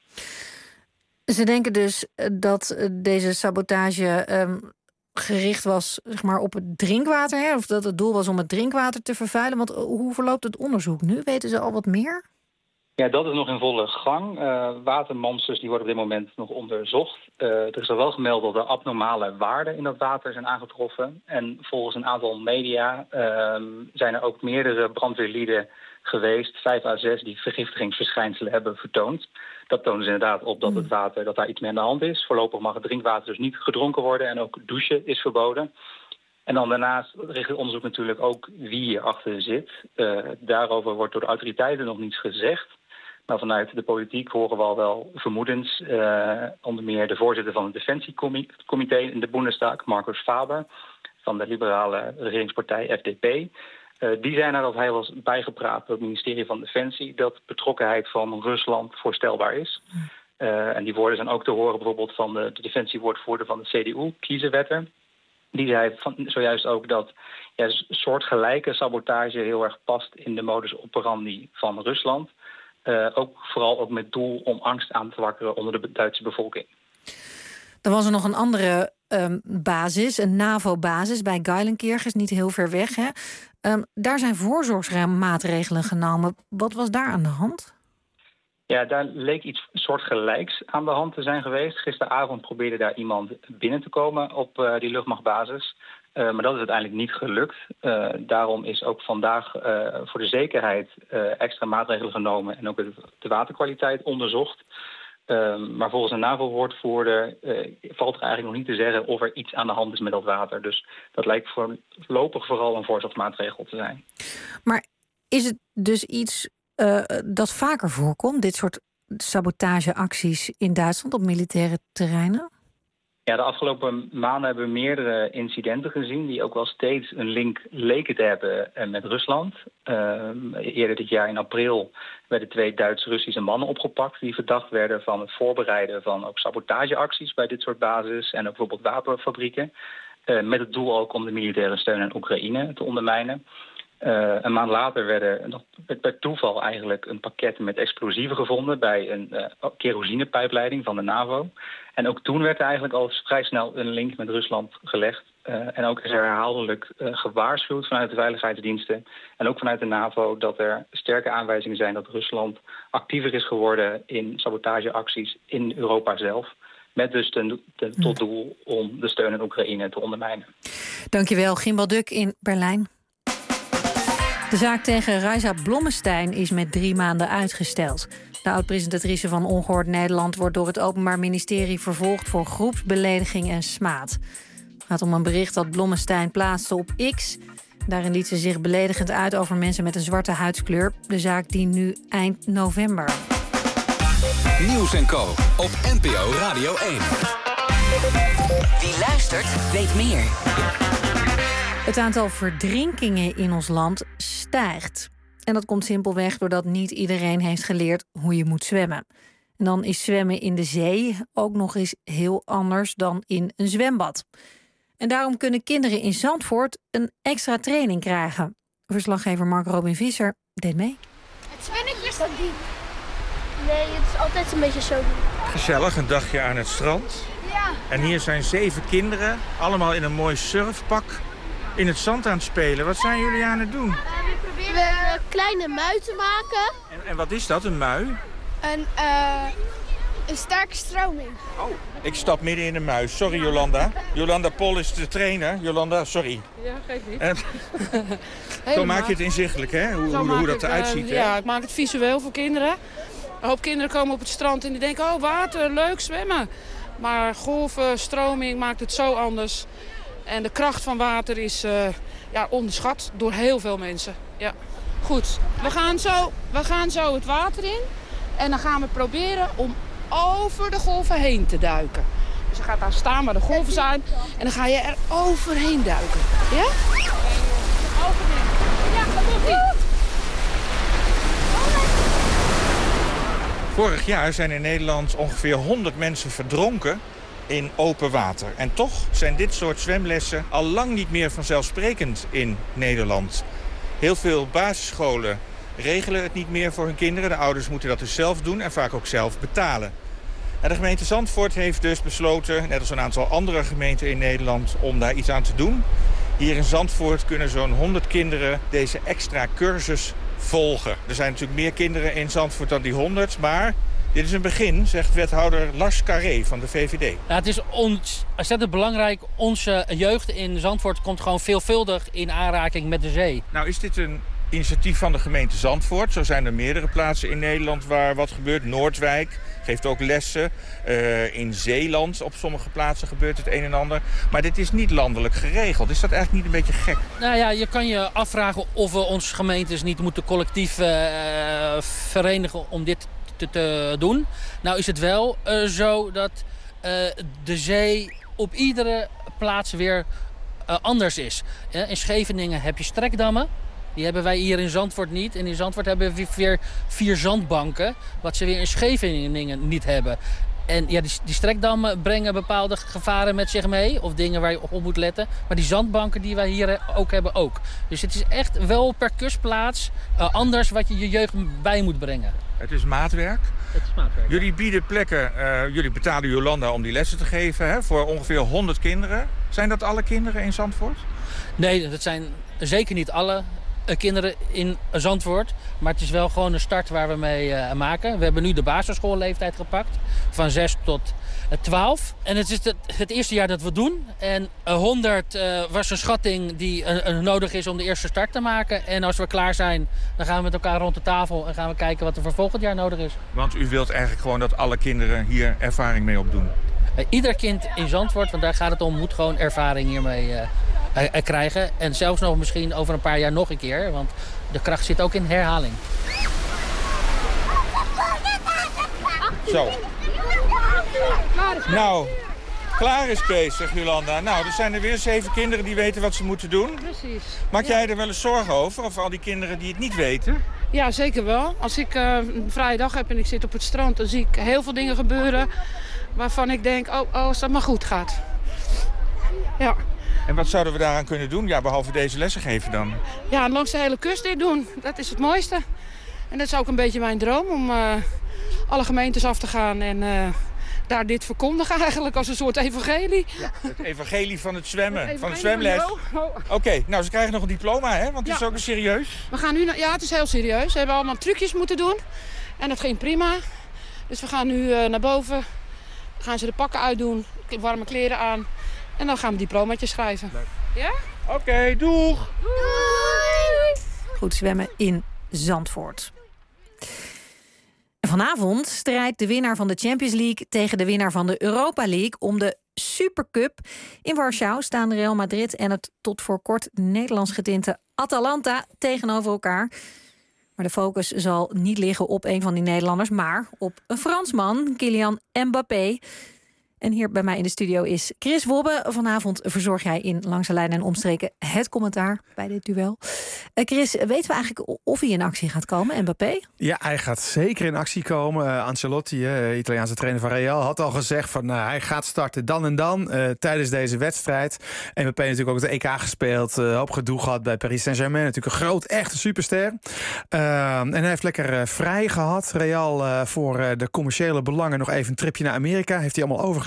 Ze denken dus dat deze sabotage... Um... gericht was, zeg maar, op het drinkwater, hè? Of dat het doel was om het drinkwater te vervuilen. Want hoe verloopt het onderzoek nu? Weten ze al wat meer? Ja, dat is nog in volle gang. Uh, watermonsters die worden op dit moment nog onderzocht. Uh, er is al wel gemeld dat er abnormale waarden in dat water zijn aangetroffen. En volgens een aantal media uh, zijn er ook meerdere brandweerlieden geweest, vijf à zes, die vergiftigingsverschijnselen hebben vertoond. Dat toont dus inderdaad op dat het water, dat daar iets mee aan de hand is. Voorlopig mag het drinkwater dus niet gedronken worden en ook douchen is verboden. En dan daarnaast richt het onderzoek natuurlijk ook wie hierachter zit. Uh, daarover wordt door de autoriteiten nog niets gezegd. Maar vanuit de politiek horen we al wel vermoedens. Uh, onder meer de voorzitter van het Defensiecomité in de Bundestag, Markus Faber, van de liberale regeringspartij F D P. Uh, die zijn nadat hij was bijgepraat door het ministerie van Defensie dat betrokkenheid van Rusland voorstelbaar is. Uh, en die woorden zijn ook te horen bijvoorbeeld van de, de defensiewoordvoerder van de C D U, Kiesewetter. Die zei van, zojuist ook dat ja, soortgelijke sabotage heel erg past in de modus operandi van Rusland. Uh, ook vooral ook met doel om angst aan te wakkeren onder de Duitse bevolking. Er was er nog een andere um, basis, een NAVO-basis bij Geilenkirch, niet heel ver weg. Hè? Um, daar zijn voorzorgsmaatregelen genomen. Wat was daar aan de hand? Ja, daar leek iets soortgelijks aan de hand te zijn geweest. Gisteravond probeerde daar iemand binnen te komen op uh, die luchtmachtbasis. Uh, maar dat is uiteindelijk niet gelukt. Uh, daarom is ook vandaag uh, voor de zekerheid uh, extra maatregelen genomen en ook de waterkwaliteit onderzocht. Uh, maar volgens een NAVO-woordvoerder uh, valt er eigenlijk nog niet te zeggen of er iets aan de hand is met dat water. Dus dat lijkt voorlopig vooral een voorzorgsmaatregel te zijn. Maar is het dus iets uh, dat vaker voorkomt, dit soort sabotageacties in Duitsland op militaire terreinen? Ja, de afgelopen maanden hebben we meerdere incidenten gezien die ook wel steeds een link leken te hebben met Rusland. Uh, eerder dit jaar in april werden twee Duits-Russische mannen opgepakt die verdacht werden van het voorbereiden van ook sabotageacties bij dit soort bases en ook bijvoorbeeld wapenfabrieken. Uh, met het doel ook om de militaire steun aan Oekraïne te ondermijnen. Uh, een maand later werden nog bij toeval eigenlijk een pakket met explosieven gevonden bij een uh, kerosinepijpleiding van de NAVO. En ook toen werd er eigenlijk al vrij snel een link met Rusland gelegd. Uh, en ook is er herhaaldelijk uh, gewaarschuwd vanuit de veiligheidsdiensten en ook vanuit de NAVO dat er sterke aanwijzingen zijn dat Rusland actiever is geworden in sabotageacties in Europa zelf. Met dus ten, ten, tot doel om de steun aan Oekraïne te ondermijnen. Dankjewel, Gimbal Duk in Berlijn. De zaak tegen Raisa Blommestein is met drie maanden uitgesteld. De oud-presentatrice van Ongehoord Nederland wordt door het Openbaar Ministerie vervolgd voor groepsbelediging en smaad. Het gaat om een bericht dat Blommestein plaatste op X. Daarin liet ze zich beledigend uit over mensen met een zwarte huidskleur. De zaak dient nu eind november. Nieuws en Co. op N P O Radio één. Wie luistert, weet meer. Het aantal verdrinkingen in ons land stijgt. En dat komt simpelweg doordat niet iedereen heeft geleerd hoe je moet zwemmen. En dan is zwemmen in de zee ook nog eens heel anders dan in een zwembad. En daarom kunnen kinderen in Zandvoort een extra training krijgen. Verslaggever Mark Robin Visser deed mee. Het zwemmen is dat diep. Nee, het is altijd een beetje zo diep. Gezellig, een dagje aan het strand. Ja. En hier zijn zeven kinderen, allemaal in een mooi surfpak, in het zand aan het spelen. Wat zijn jullie aan het doen? Uh, we proberen een kleine mui te maken. En, en wat is dat, een mui? Een, uh, een sterke stroming. Oh, ik stap midden in de muis. Sorry, Jolanda. Jolanda Pol is de trainer. Jolanda, sorry. Ja, geef niet. En, zo maak je het inzichtelijk, hè? Hoe, hoe, hoe dat eruit ziet. Uh, ja, ik maak het visueel voor kinderen. Een hoop kinderen komen op het strand en die denken, oh, water, leuk zwemmen. Maar golven, stroming maakt het zo anders. En de kracht van water is uh, ja, onderschat door heel veel mensen. Ja. Goed, we gaan, zo, we gaan zo het water in. En dan gaan we proberen om over de golven heen te duiken. Dus je gaat daar staan waar de golven zijn. En dan ga je er overheen duiken. Ja? Overheen. Ja, dat doet hij. Vorig jaar zijn in Nederland ongeveer honderd mensen verdronken in open water. En toch zijn dit soort zwemlessen al lang niet meer vanzelfsprekend in Nederland. Heel veel basisscholen regelen het niet meer voor hun kinderen. De ouders moeten dat dus zelf doen en vaak ook zelf betalen. En de gemeente Zandvoort heeft dus besloten, net als een aantal andere gemeenten in Nederland, om daar iets aan te doen. Hier in Zandvoort kunnen zo'n honderd kinderen deze extra cursus volgen. Er zijn natuurlijk meer kinderen in Zandvoort dan die honderd, maar dit is een begin, zegt wethouder Lars Carré van de V V D. Ja, het is ontzettend belangrijk. Onze jeugd in Zandvoort komt gewoon veelvuldig in aanraking met de zee. Nou, is dit een initiatief van de gemeente Zandvoort? Zo zijn er meerdere plaatsen in Nederland waar wat gebeurt. Noordwijk geeft ook lessen. Uh, in Zeeland op sommige plaatsen gebeurt het een en ander. Maar dit is niet landelijk geregeld. Is dat eigenlijk niet een beetje gek? Nou ja, je kan je afvragen of we onze gemeentes niet moeten collectief uh, verenigen om dit te, te doen. Nou is het wel uh, zo dat uh, de zee op iedere plaats weer uh, anders is. Uh, in Scheveningen heb je strekdammen. Die hebben wij hier in Zandvoort niet. En in Zandvoort hebben we weer vier zandbanken, wat ze weer in Scheveningen niet hebben. En ja, die, die strekdammen brengen bepaalde gevaren met zich mee. Of dingen waar je op moet letten. Maar die zandbanken die wij hier ook hebben ook. Dus het is echt wel per kustplaats uh, anders wat je je jeugd bij moet brengen. Het is maatwerk. Het is maatwerk. Jullie bieden plekken, uh, jullie betalen Jolanda om die lessen te geven, hè, voor ongeveer honderd kinderen. Zijn dat alle kinderen in Zandvoort? Nee, dat zijn zeker niet alle kinderen in Zandvoort. Maar het is wel gewoon een start waar we mee uh, maken. We hebben nu de basisschoolleeftijd gepakt. Van zes tot twaalf. En het is het, het eerste jaar dat we doen. En uh, honderd uh, was een schatting die uh, uh, nodig is om de eerste start te maken. En als we klaar zijn, dan gaan we met elkaar rond de tafel en gaan we kijken wat er voor volgend jaar nodig is. Want u wilt eigenlijk gewoon dat alle kinderen hier ervaring mee opdoen? Uh, ieder kind in Zandvoort, want daar gaat het om, moet gewoon ervaring hiermee uh, uh, krijgen. En zelfs nog misschien over een paar jaar nog een keer. Want de kracht zit ook in herhaling. Zo. Nou, klaar is Kees, zegt Jolanda. Nou, er zijn er weer zeven kinderen die weten wat ze moeten doen. Precies. Maak jij er wel eens zorgen over, of al die kinderen die het niet weten? Ja, zeker wel. Als ik uh, een vrije dag heb en ik zit op het strand, dan zie ik heel veel dingen gebeuren waarvan ik denk, oh, oh als dat maar goed gaat. Ja. En wat zouden we daaraan kunnen doen, ja, behalve deze lessen geven dan? Ja, langs de hele kust dit doen. Dat is het mooiste. En dat is ook een beetje mijn droom, om uh, alle gemeentes af te gaan en uh, daar dit verkondigen eigenlijk als een soort evangelie. Ja, het evangelie van het zwemmen, het van het zwemles. Oké, okay, nou ze krijgen nog een diploma, hè? Want het ja. is ook een serieus. We gaan nu, ja, het is heel serieus. We hebben allemaal trucjes moeten doen en dat ging prima. Dus we gaan nu uh, naar boven, dan gaan ze de pakken uitdoen, warme kleren aan en dan gaan we diplomaatjes schrijven. Leuk. Ja? Oké, okay, doeg! Doei! goed zwemmen in Zandvoort. En vanavond strijdt de winnaar van de Champions League tegen de winnaar van de Europa League om de Supercup. In Warschau staan Real Madrid en het tot voor kort Nederlands getinte Atalanta tegenover elkaar. Maar de focus zal niet liggen op een van die Nederlanders, maar op een Fransman, Kylian Mbappé. En hier bij mij in de studio is Chris Wobbe. Vanavond verzorg jij in Langs de Lijn en Omstreken het commentaar bij dit duel. Uh, Chris, weten we eigenlijk of hij in actie gaat komen, Mbappé? Ja, hij gaat zeker in actie komen. Uh, Ancelotti, uh, Italiaanse trainer van Real, had al gezegd van uh, hij gaat starten dan en dan uh, tijdens deze wedstrijd. Mbappé natuurlijk ook het E K gespeeld, uh, hoop gedoe gehad bij Paris Saint-Germain. Natuurlijk een groot, echte superster. Uh, en hij heeft lekker uh, vrij gehad. Real uh, voor uh, de commerciële belangen nog even een tripje naar Amerika. Heeft hij allemaal overgeslagen.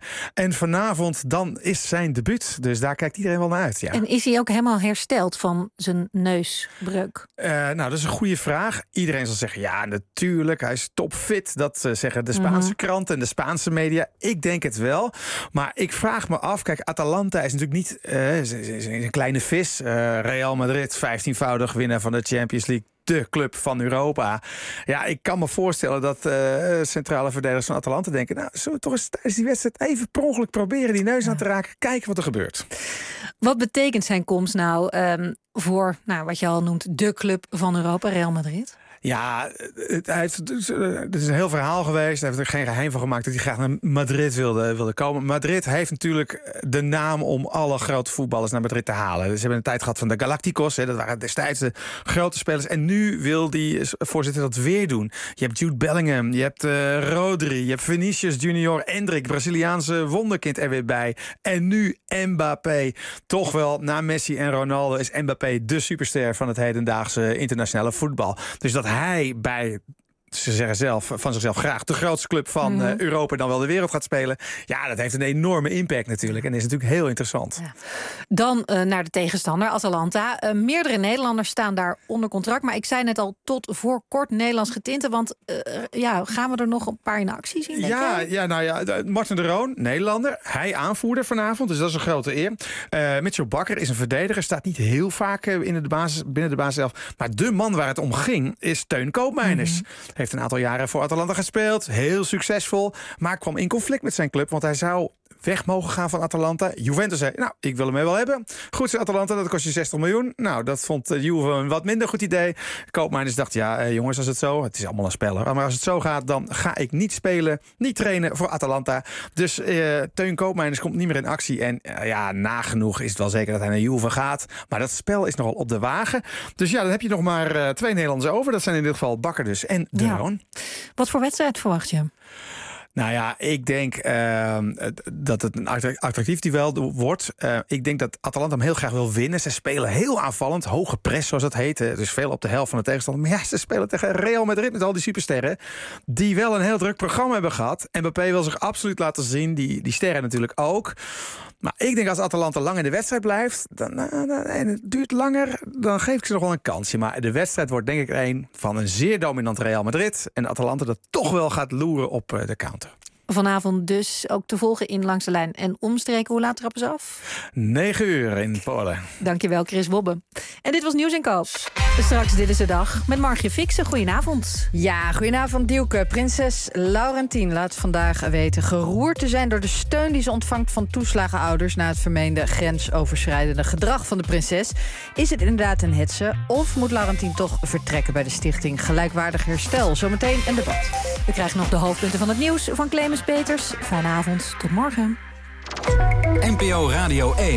En vanavond dan is zijn debuut. Dus daar kijkt iedereen wel naar uit. Ja. En is hij ook helemaal hersteld van zijn neusbreuk? Uh, nou, dat is een goede vraag. Iedereen zal zeggen, ja, natuurlijk. Hij is topfit. Dat uh, zeggen de Spaanse mm-hmm. kranten en de Spaanse media. Ik denk het wel. Maar ik vraag me af. Kijk, Atalanta is natuurlijk niet uh, is, is, is een kleine vis. Uh, Real Madrid, vijftienvoudig winnaar van de Champions League. De club van Europa. Ja, ik kan me voorstellen dat uh, centrale verdedigers van Atalanta denken, nou, zullen we toch eens tijdens die wedstrijd even per ongeluk proberen die neus aan te raken, kijken wat er gebeurt. Wat betekent zijn komst nou um, voor, nou, wat je al noemt, de club van Europa, Real Madrid? Ja, het, hij heeft, het is een heel verhaal geweest. Hij heeft er geen geheim van gemaakt dat hij graag naar Madrid wilde, wilde komen. Madrid heeft natuurlijk de naam om alle grote voetballers naar Madrid te halen. Ze hebben een tijd gehad van de Galacticos. Hè, dat waren destijds de grote spelers. En nu wil die voorzitter dat weer doen. Je hebt Jude Bellingham, je hebt uh, Rodri, je hebt Vinicius Junior, Endrick, Braziliaanse wonderkind er weer bij. En nu Mbappé. Toch wel, na Messi en Ronaldo is Mbappé de superster van het hedendaagse internationale voetbal. Dus dat hij bij, ze zeggen zelf, van zichzelf graag de grootste club van mm-hmm. uh, Europa dan wel de wereld gaat spelen. Ja, dat heeft een enorme impact natuurlijk. En is natuurlijk heel interessant. Ja. Dan uh, naar de tegenstander, Atalanta. Uh, meerdere Nederlanders staan daar onder contract. Maar ik zei net al, tot voor kort Nederlands getinte. Want uh, ja, gaan we er nog een paar in actie zien? Ja, ja, nou ja, Martin de Roon, Nederlander. Hij aanvoerder vanavond, dus dat is een grote eer. Uh, Mitchell Bakker is een verdediger. Staat niet heel vaak uh, in de basis, binnen de basis zelf. Maar de man waar het om ging is Teun Koopmeiners. Mm-hmm. Heeft een aantal jaren voor Atalanta gespeeld. Heel succesvol. Maar kwam in conflict met zijn club. Want hij zou weg mogen gaan van Atalanta. Juventus zei, nou, ik wil hem wel hebben. Goed, zei Atalanta, dat kost je zestig miljoen. Nou, dat vond Juve een wat minder goed idee. Koopmeiners dacht, ja, eh, jongens, als het zo... Het is allemaal een speler. Maar als het zo gaat, dan ga ik niet spelen, niet trainen voor Atalanta. Dus uh, Teun Koopmeiners komt niet meer in actie. En uh, ja, nagenoeg is het wel zeker dat hij naar Juve gaat. Maar dat spel is nogal op de wagen. Dus ja, dan heb je nog maar uh, twee Nederlanders over. Dat zijn in dit geval Bakker dus en De ja. Roon. Wat voor wedstrijd verwacht je? Nou ja, ik denk uh, dat het een attractief duel wordt. Uh, ik denk dat Atalanta hem heel graag wil winnen. Ze spelen heel aanvallend, hoge press zoals dat heet. Dus veel op de helft van de tegenstander. Maar ja, ze spelen tegen Real Madrid met al die supersterren. Die wel een heel druk programma hebben gehad. Mbappé wil zich absoluut laten zien. Die, die sterren natuurlijk ook. Maar ik denk als Atalanta lang in de wedstrijd blijft, dan, uh, en het duurt langer, dan geef ik ze nog wel een kansje. Maar de wedstrijd wordt denk ik een van een zeer dominant Real Madrid. En Atalanta dat toch wel gaat loeren op uh, de counter. Vanavond dus ook te volgen in Langs de Lijn en Omstreken. Hoe laat trappen ze af? negen uur in Polen. Dankjewel, Chris Wobbe. En dit was Nieuws en Koop. Straks Dit is de Dag met Margje Fixen. Goedenavond. Ja, goedenavond Dielke. Prinses Laurentien laat vandaag weten geroerd te zijn door de steun die ze ontvangt van toeslagenouders na het vermeende grensoverschrijdende gedrag van de prinses. Is het inderdaad een hetze of moet Laurentien toch vertrekken bij de stichting Gelijkwaardig Herstel? Zometeen een debat. We krijgen nog de hoofdpunten van het nieuws van Clemens Peters. Fijne avond, tot morgen. N P O Radio één.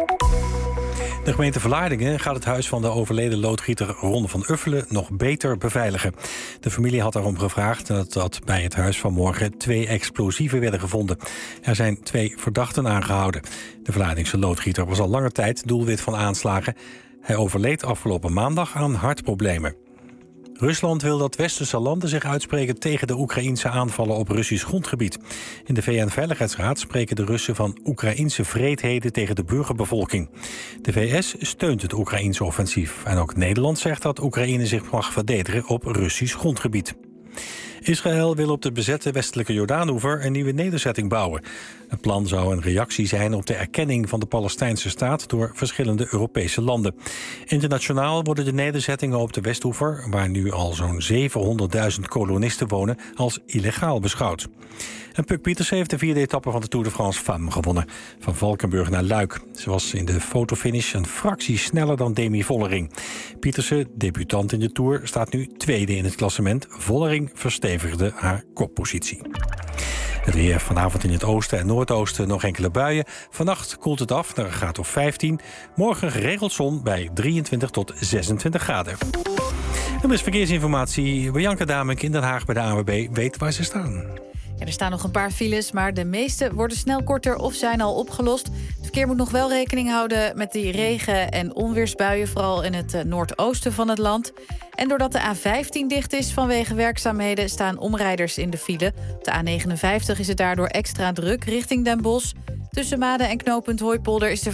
De gemeente Vlaardingen gaat het huis van de overleden loodgieter Ron van Uffelen nog beter beveiligen. De familie had daarom gevraagd dat, dat bij het huis vanmorgen twee explosieven werden gevonden. Er zijn twee verdachten aangehouden. De Vlaardingse loodgieter was al lange tijd doelwit van aanslagen. Hij overleed afgelopen maandag aan hartproblemen. Rusland wil dat westerse landen zich uitspreken tegen de Oekraïense aanvallen op Russisch grondgebied. In de V N-veiligheidsraad spreken de Russen van Oekraïense wreedheden tegen de burgerbevolking. De V S steunt het Oekraïense offensief. En ook Nederland zegt dat Oekraïne zich mag verdedigen op Russisch grondgebied. Israël wil op de bezette westelijke Jordaanoever een nieuwe nederzetting bouwen. Het plan zou een reactie zijn op de erkenning van de Palestijnse staat door verschillende Europese landen. Internationaal worden de nederzettingen op de Westoever, waar nu al zo'n zevenhonderdduizend kolonisten wonen, als illegaal beschouwd. En Puk Pieterse heeft de vierde etappe van de Tour de France Femmes gewonnen. Van Valkenburg naar Luik. Ze was in de fotofinish een fractie sneller dan Demi Vollering. Pieterse, debutant in de Tour, staat nu tweede in het klassement. Vollering verstevigde haar koppositie. Het weer vanavond in het oosten en noordoosten nog enkele buien. Vannacht koelt het af naar een graad of vijftien. Morgen geregeld zon bij drieëntwintig tot zesentwintig graden. En er is verkeersinformatie. Bianca Damink in Den Haag bij de A N W B weet waar ze staan. Ja, er staan nog een paar files, maar de meeste worden snel korter of zijn al opgelost. Het verkeer moet nog wel rekening houden met die regen- en onweersbuien, vooral in het noordoosten van het land. En doordat de A vijftien dicht is vanwege werkzaamheden, staan omrijders in de file. Op de A negenenvijftig is het daardoor extra druk richting Den Bosch. Tussen Maden en knooppunt Hooipolder is de